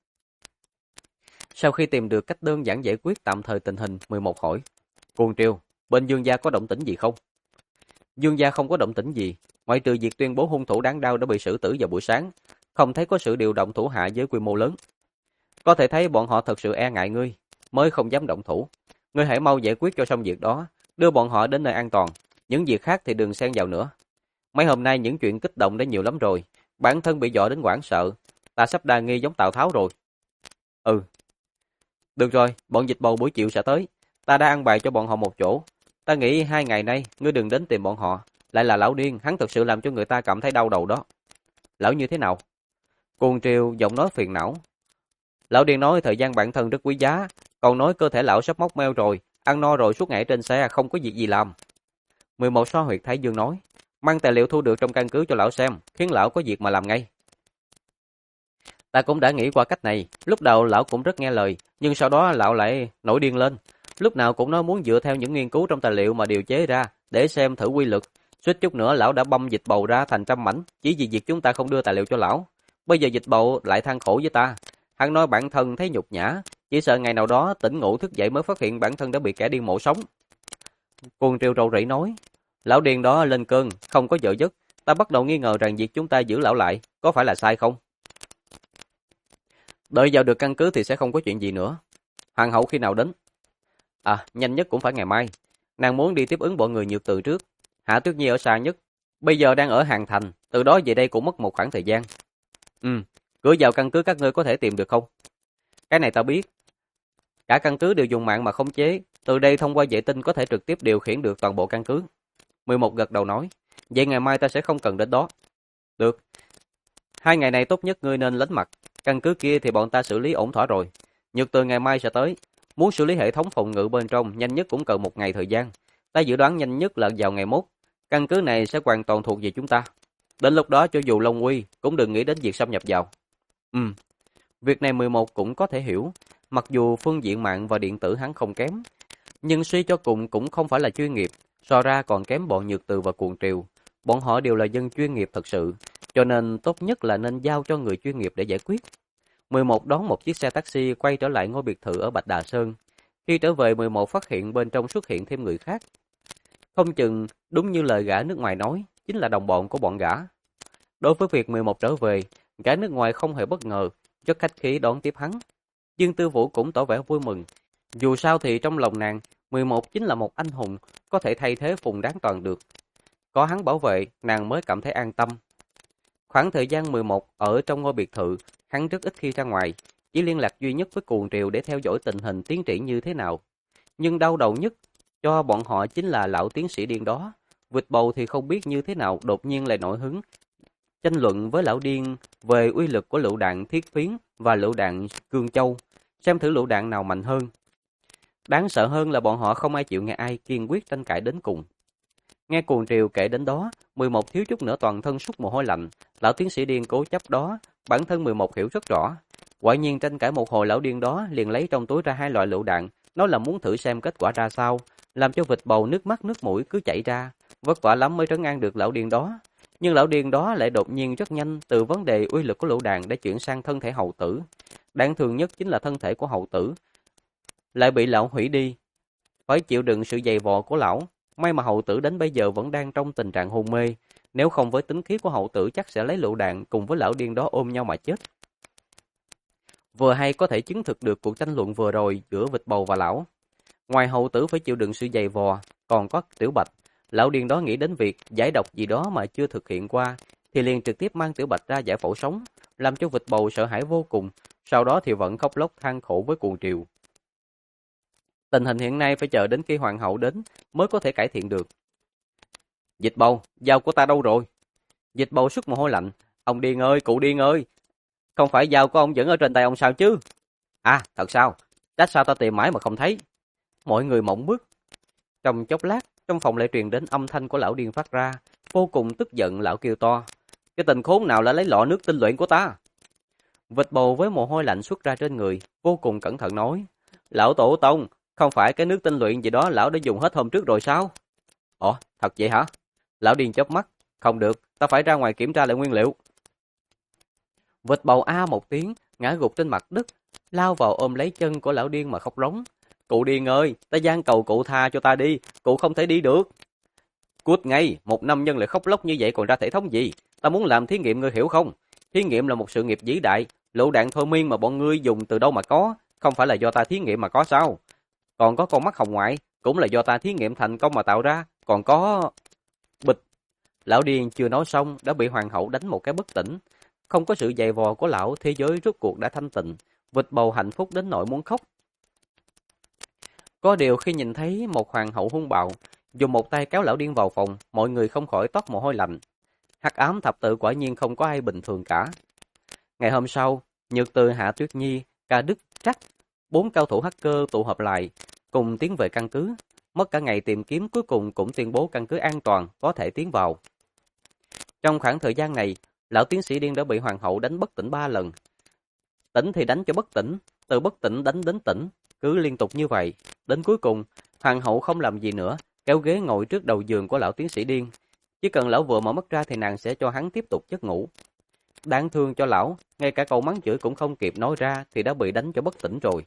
Sau khi tìm được cách đơn giản giải quyết tạm thời tình hình, 11 hỏi: "Cuồng Triều, bên Dương gia có động tĩnh gì không?" Dương gia không có động tĩnh gì, ngoại trừ việc tuyên bố hung thủ Đáng Đao đã bị xử tử vào buổi sáng, không thấy có sự điều động thủ hạ với quy mô lớn. Có thể thấy bọn họ thật sự e ngại ngươi, mới không dám động thủ. Ngươi hãy mau giải quyết cho xong việc đó, đưa bọn họ đến nơi an toàn, những việc khác thì đừng xen vào nữa. Mấy hôm nay những chuyện kích động đã nhiều lắm rồi, bản thân bị dọa đến hoảng sợ, ta sắp đa nghi giống Tào Tháo rồi. Ừ, được rồi, bọn dịch bầu buổi chiều sẽ tới, ta đã ăn bài cho bọn họ một chỗ. Ta nghĩ 2 ngày nay ngươi đừng đến tìm bọn họ, lại là lão điên, hắn thật sự làm cho người ta cảm thấy đau đầu đó. Lão như thế nào? Cuồng Triều giọng nói phiền não. Lão điên nói thời gian bản thân rất quý giá, còn nói cơ thể lão sắp móc meo rồi, ăn no rồi suốt ngày trên xe không có việc gì làm. 11 xoa huyệt Thái Dương nói, mang tài liệu thu được trong căn cứ cho lão xem, khiến lão có việc mà làm ngay. Ta cũng đã nghĩ qua cách này, lúc đầu lão cũng rất nghe lời, nhưng sau đó lão lại nổi điên lên. Lúc nào cũng nói muốn dựa theo những nghiên cứu trong tài liệu mà điều chế ra, để xem thử quy lực. Suýt chút nữa lão đã băm dịch bầu ra thành trăm mảnh, chỉ vì việc chúng ta không đưa tài liệu cho lão. Bây giờ dịch bầu lại than khổ với ta. Hắn nói bản thân thấy nhục nhã, chỉ sợ ngày nào đó tỉnh ngủ thức dậy mới phát hiện bản thân đã bị kẻ điên mổ sống. Cuồng Triều rầu rĩ nói, lão điên đó lên cơn, không có vợ giấc. Ta bắt đầu nghi ngờ rằng việc chúng ta giữ lão lại, có phải là sai không? Đợi vào được căn cứ thì sẽ không có chuyện gì nữa. Hoàng hậu khi nào đến? À, nhanh nhất cũng phải ngày mai. Nàng muốn đi tiếp ứng bọn người Nhược Từ trước. Hạ Tuyết Nhi ở xa nhất, bây giờ đang ở Hàng Thành, từ đó về đây cũng mất một khoảng thời gian. Cửa vào căn cứ các ngươi có thể tìm được không? Cái này tao biết. Cả căn cứ đều dùng mạng mà khống chế, từ đây thông qua vệ tinh có thể trực tiếp điều khiển được toàn bộ căn cứ. 11 gật đầu nói, vậy ngày mai ta sẽ không cần đến đó. Được. 2 ngày này tốt nhất ngươi nên lánh mặt, căn cứ kia thì bọn ta xử lý ổn thỏa rồi. Nhược Từ ngày mai sẽ tới, muốn xử lý hệ thống phòng ngự bên trong nhanh nhất cũng cần 1 ngày thời gian. Ta dự đoán nhanh nhất là vào ngày mốt, căn cứ này sẽ hoàn toàn thuộc về chúng ta. Đến lúc đó cho dù Long Uy cũng đừng nghĩ đến việc xâm nhập vào. Việc này 11 cũng có thể hiểu, mặc dù phương diện mạng và điện tử hắn không kém, nhưng suy cho cùng cũng không phải là chuyên nghiệp, so ra còn kém bọn Nhược Từ và Cuồng Triều. Bọn họ đều là dân chuyên nghiệp thật sự, cho nên tốt nhất là nên giao cho người chuyên nghiệp để giải quyết. 11 đón một chiếc xe taxi quay trở lại ngôi biệt thự ở Bạch Đà Sơn. Khi trở về 11 phát hiện bên trong xuất hiện thêm người khác. Không chừng đúng như lời gã nước ngoài nói, chính là đồng bọn của bọn gã. Đối với việc 11 trở về, gã nước ngoài không hề bất ngờ, rất khách khí đón tiếp hắn. Dương Tư Vũ cũng tỏ vẻ vui mừng. Dù sao thì trong lòng nàng, 11 chính là một anh hùng, có thể thay thế Phùng Đáng Toàn được. Có hắn bảo vệ, nàng mới cảm thấy an tâm. Khoảng thời gian 11 ở trong ngôi biệt thự, hắn rất ít khi ra ngoài, chỉ liên lạc duy nhất với Cuồng Triều để theo dõi tình hình tiến triển như thế nào. Nhưng đau đầu nhất cho bọn họ chính là lão tiến sĩ điên đó. Vịt bầu thì không biết như thế nào đột nhiên lại nổi hứng, tranh luận với lão điên về uy lực của lựu đạn thiết phiến và lựu đạn cương châu, xem thử lựu đạn nào mạnh hơn. Đáng sợ hơn là bọn họ không ai chịu nghe ai, kiên quyết tranh cãi đến cùng. Nghe cuồng triều kể đến đó, 11 thiếu chút nữa toàn thân sút mồ hôi lạnh, lão tiến sĩ điên cố chấp đó, bản thân 11 hiểu rất rõ. Quả nhiên tranh cãi một hồi, lão điên đó liền lấy trong túi ra 2 loại lựu đạn, nói là muốn thử xem kết quả ra sao, làm cho vịt bầu nước mắt nước mũi cứ chảy ra, vất vả lắm mới trấn an được lão điên đó. Nhưng lão điên đó lại đột nhiên rất nhanh từ vấn đề uy lực của lựu đạn để chuyển sang thân thể hầu tử. Đáng thương nhất chính là thân thể của hầu tử lại bị lão hủy đi, phải chịu đựng sự dày vò của lão. May mà hầu tử đến bây giờ vẫn đang trong tình trạng hôn mê, nếu không với tính khí của hầu tử chắc sẽ lấy lựu đạn cùng với lão điên đó ôm nhau mà chết. Vừa hay có thể chứng thực được cuộc tranh luận vừa rồi giữa vịt bầu và lão. Ngoài hầu tử phải chịu đựng sự dày vò, còn có Tiểu Bạch. Lão điên đó nghĩ đến việc giải độc gì đó mà chưa thực hiện qua, thì liền trực tiếp mang Tiểu Bạch ra giải phẫu sống, làm cho vịt bầu sợ hãi vô cùng, sau đó thì vẫn khóc lóc than khổ với cuồng triều. Tình hình hiện nay phải chờ đến khi hoàng hậu đến mới có thể cải thiện được. Dịch bầu, dao của ta đâu rồi? Dịch bầu xuất mồ hôi lạnh. Ông điên ơi, cụ điên ơi, không phải dao của ông vẫn ở trên tay ông sao chứ? À, thật sao? Trách sao ta tìm mãi mà không thấy? Mọi người mộng bức. Trong chốc lát, trong phòng lại truyền đến âm thanh của lão điên phát ra, vô cùng tức giận. Lão kêu to: cái tình khốn nào lại lấy lọ nước tinh luyện của ta? Vịt bầu với mồ hôi lạnh xuất ra trên người, vô cùng cẩn thận nói: lão tổ tông, không phải cái nước tinh luyện gì đó lão đã dùng hết hôm trước rồi sao? Ồ, thật vậy hả? Lão điên chớp mắt: không được, ta phải ra ngoài kiểm tra lại nguyên liệu. Vịt bầu a một tiếng, ngã gục trên mặt đất, lao vào ôm lấy chân của lão điên mà khóc rống: cụ điên ơi, ta van cầu cụ tha cho ta đi, cụ không thể đi được. Cút ngay, một nam nhân lại khóc lóc như vậy còn ra thể thống gì? Ta muốn làm thí nghiệm, ngươi hiểu không? Thí nghiệm là một sự nghiệp vĩ đại, lựu đạn thôi miên mà bọn ngươi dùng từ đâu mà có, không phải là do ta thí nghiệm mà có sao? Còn có con mắt hồng ngoại, cũng là do ta thí nghiệm thành công mà tạo ra, còn có... Bịch! Lão điên chưa nói xong đã bị hoàng hậu đánh một cái bất tỉnh. Không có sự dày vò của lão, thế giới rốt cuộc đã thanh tịnh. Vịt bầu hạnh phúc đến nỗi muốn khóc. Có điều khi nhìn thấy một hoàng hậu hung bạo, dùng một tay kéo lão điên vào phòng, mọi người không khỏi toát mồ hôi lạnh. Hắc ám thập tự quả nhiên không có ai bình thường cả. Ngày hôm sau, Nhược Từ, Hạ Tuyết Nhi, Ca Đức, Trắc, 4 cao thủ hacker tụ họp lại, cùng tiến về căn cứ. Mất cả ngày tìm kiếm, cuối cùng cũng tuyên bố căn cứ an toàn, có thể tiến vào. Trong khoảng thời gian này, lão tiến sĩ điên đã bị hoàng hậu đánh bất tỉnh 3 lần. Tỉnh thì đánh cho bất tỉnh, từ bất tỉnh đánh đến tỉnh, cứ liên tục như vậy. Đến cuối cùng, hoàng hậu không làm gì nữa, kéo ghế ngồi trước đầu giường của lão tiến sĩ điên. Chỉ cần lão vừa mở mắt ra thì nàng sẽ cho hắn tiếp tục giấc ngủ. Đáng thương cho lão, ngay cả câu mắng chửi cũng không kịp nói ra thì đã bị đánh cho bất tỉnh rồi.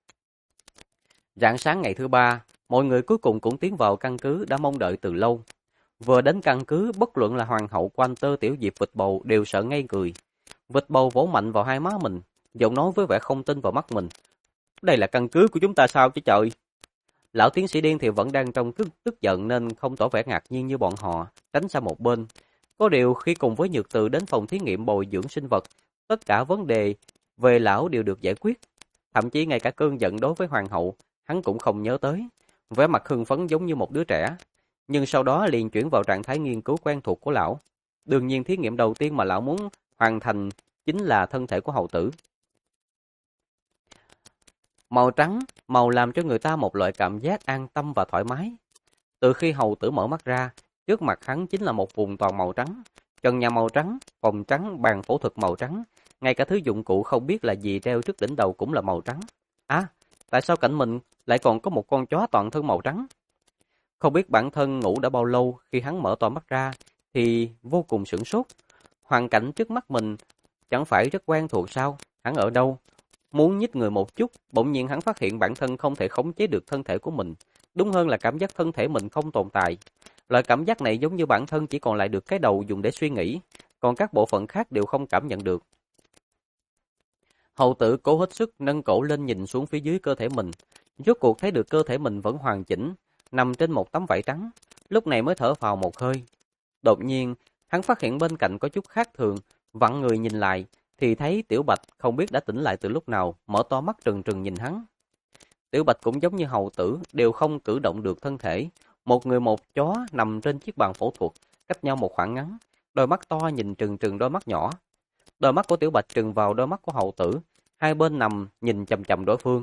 Rạng sáng ngày thứ 3, mọi người cuối cùng cũng tiến vào căn cứ đã mong đợi từ lâu. Vừa đến căn cứ, bất luận là hoàng hậu, Quan Tơ, Tiểu Diệp, vịt bầu đều sợ ngây người. Vịt bầu vỗ mạnh vào hai má mình, giọng nói với vẻ không tin vào mắt mình: đây là căn cứ của chúng ta sao chứ trời? Lão tiến sĩ điên thì vẫn đang trong tức giận nên không tỏ vẻ ngạc nhiên như bọn họ, tránh sang một bên. Có điều khi cùng với Nhược Từ đến phòng thí nghiệm bồi dưỡng sinh vật, tất cả vấn đề về lão đều được giải quyết. Thậm chí ngay cả cơn giận đối với hoàng hậu, hắn cũng không nhớ tới. Vẻ mặt hưng phấn giống như một đứa trẻ. Nhưng sau đó liền chuyển vào trạng thái nghiên cứu quen thuộc của lão. Đương nhiên thí nghiệm đầu tiên mà lão muốn hoàn thành chính là thân thể của hầu tử. Màu trắng, màu làm cho người ta một loại cảm giác an tâm và thoải mái. Từ khi hầu tử mở mắt ra, trước mặt hắn chính là một vùng toàn màu trắng. Trần nhà màu trắng, phòng trắng, bàn phẫu thuật màu trắng. Ngay cả thứ dụng cụ không biết là gì treo trước đỉnh đầu cũng là màu trắng. À, tại sao cạnh mình lại còn có một con chó toàn thân màu trắng? Không biết bản thân ngủ đã bao lâu, khi hắn mở to mắt ra thì vô cùng sửng sốt. Hoàn cảnh trước mắt mình chẳng phải rất quen thuộc sao? Hắn ở đâu? Muốn nhích người một chút, bỗng nhiên hắn phát hiện bản thân không thể khống chế được thân thể của mình. Đúng hơn là cảm giác thân thể mình không tồn tại. Loại cảm giác này giống như bản thân chỉ còn lại được cái đầu dùng để suy nghĩ, còn các bộ phận khác đều không cảm nhận được. Hầu tử cố hết sức nâng cổ lên nhìn xuống phía dưới cơ thể mình. Rốt cuộc thấy được cơ thể mình vẫn hoàn chỉnh, nằm trên một tấm vải trắng. Lúc này mới thở phào một hơi. Đột nhiên, hắn phát hiện bên cạnh có chút khác thường, vặn người nhìn lại, thì thấy Tiểu Bạch không biết đã tỉnh lại từ lúc nào, mở to mắt trừng trừng nhìn hắn. Tiểu Bạch cũng giống như hầu tử, đều không cử động được thân thể. Một người một chó nằm trên chiếc bàn phẫu thuật, cách nhau một khoảng ngắn. đôi mắt to nhìn trừng trừng đôi mắt nhỏ. Đôi mắt của Tiểu Bạch trừng vào đôi mắt của hầu tử, hai bên nằm nhìn chằm chằm đối phương.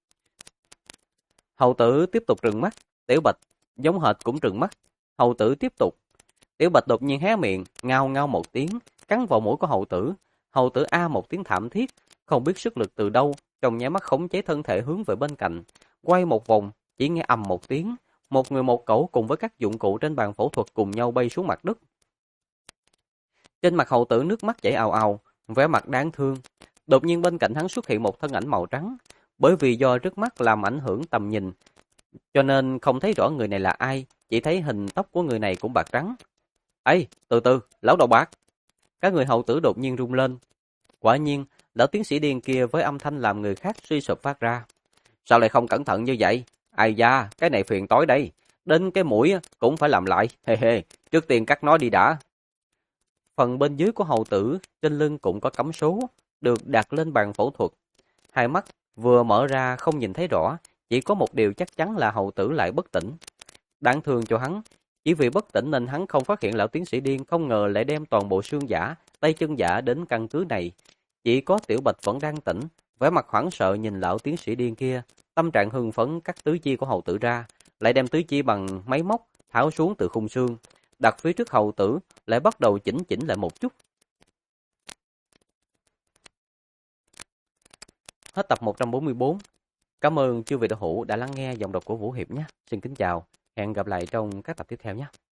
Hầu tử tiếp tục trừng mắt, Tiểu Bạch giống hệt cũng trừng mắt. Hầu tử tiếp tục. Tiểu Bạch đột nhiên hé miệng, ngao ngao một tiếng, cắn vào mũi của hầu tử. Hầu tử a một tiếng thảm thiết, không biết sức lực từ đâu, trong nháy mắt khống chế thân thể hướng về bên cạnh, quay một vòng, chỉ nghe ầm một tiếng, một người một cẩu cùng với các dụng cụ trên bàn phẫu thuật cùng nhau bay xuống mặt đất. Trên mặt hầu tử nước mắt chảy ào ào, vẻ mặt đáng thương. Đột nhiên bên cạnh hắn xuất hiện một thân ảnh màu trắng, bởi vì do trước mắt làm ảnh hưởng tầm nhìn, cho nên không thấy rõ người này là ai, chỉ thấy hình tóc của người này cũng bạc trắng. "Ê, từ từ, lão đầu bạc." Các người hầu tử đột nhiên rung lên. Quả nhiên, lão tiến sĩ điên kia với âm thanh làm người khác suy sụp phát ra. "Sao lại không cẩn thận như vậy? Ai da, cái này phiền tối đây. Đến cái mũi cũng phải làm lại, hê hê, trước tiên cắt nó đi đã." Phần bên dưới của hầu tử, trên lưng cũng có cắm số, được đặt lên bàn phẫu thuật. Hai mắt vừa mở ra không nhìn thấy rõ, chỉ có một điều chắc chắn là hầu tử lại bất tỉnh. Đáng thương cho hắn, chỉ vì bất tỉnh nên hắn không phát hiện lão tiến sĩ điên, không ngờ lại đem toàn bộ xương giả, tay chân giả đến căn cứ này. Chỉ có Tiểu Bạch vẫn đang tỉnh, vẻ mặt hoảng sợ nhìn lão tiến sĩ điên kia, tâm trạng hưng phấn cắt tứ chi của hầu tử ra, lại đem tứ chi bằng máy móc tháo xuống từ khung xương, đặt phía trước hầu tử, lại bắt đầu chỉnh chỉnh lại một chút. Hết tập 144. Cảm ơn chư vị đạo hữu đã lắng nghe giọng đọc của Vũ Hiệp nhé. Xin kính chào, hẹn gặp lại trong các tập tiếp theo nhé.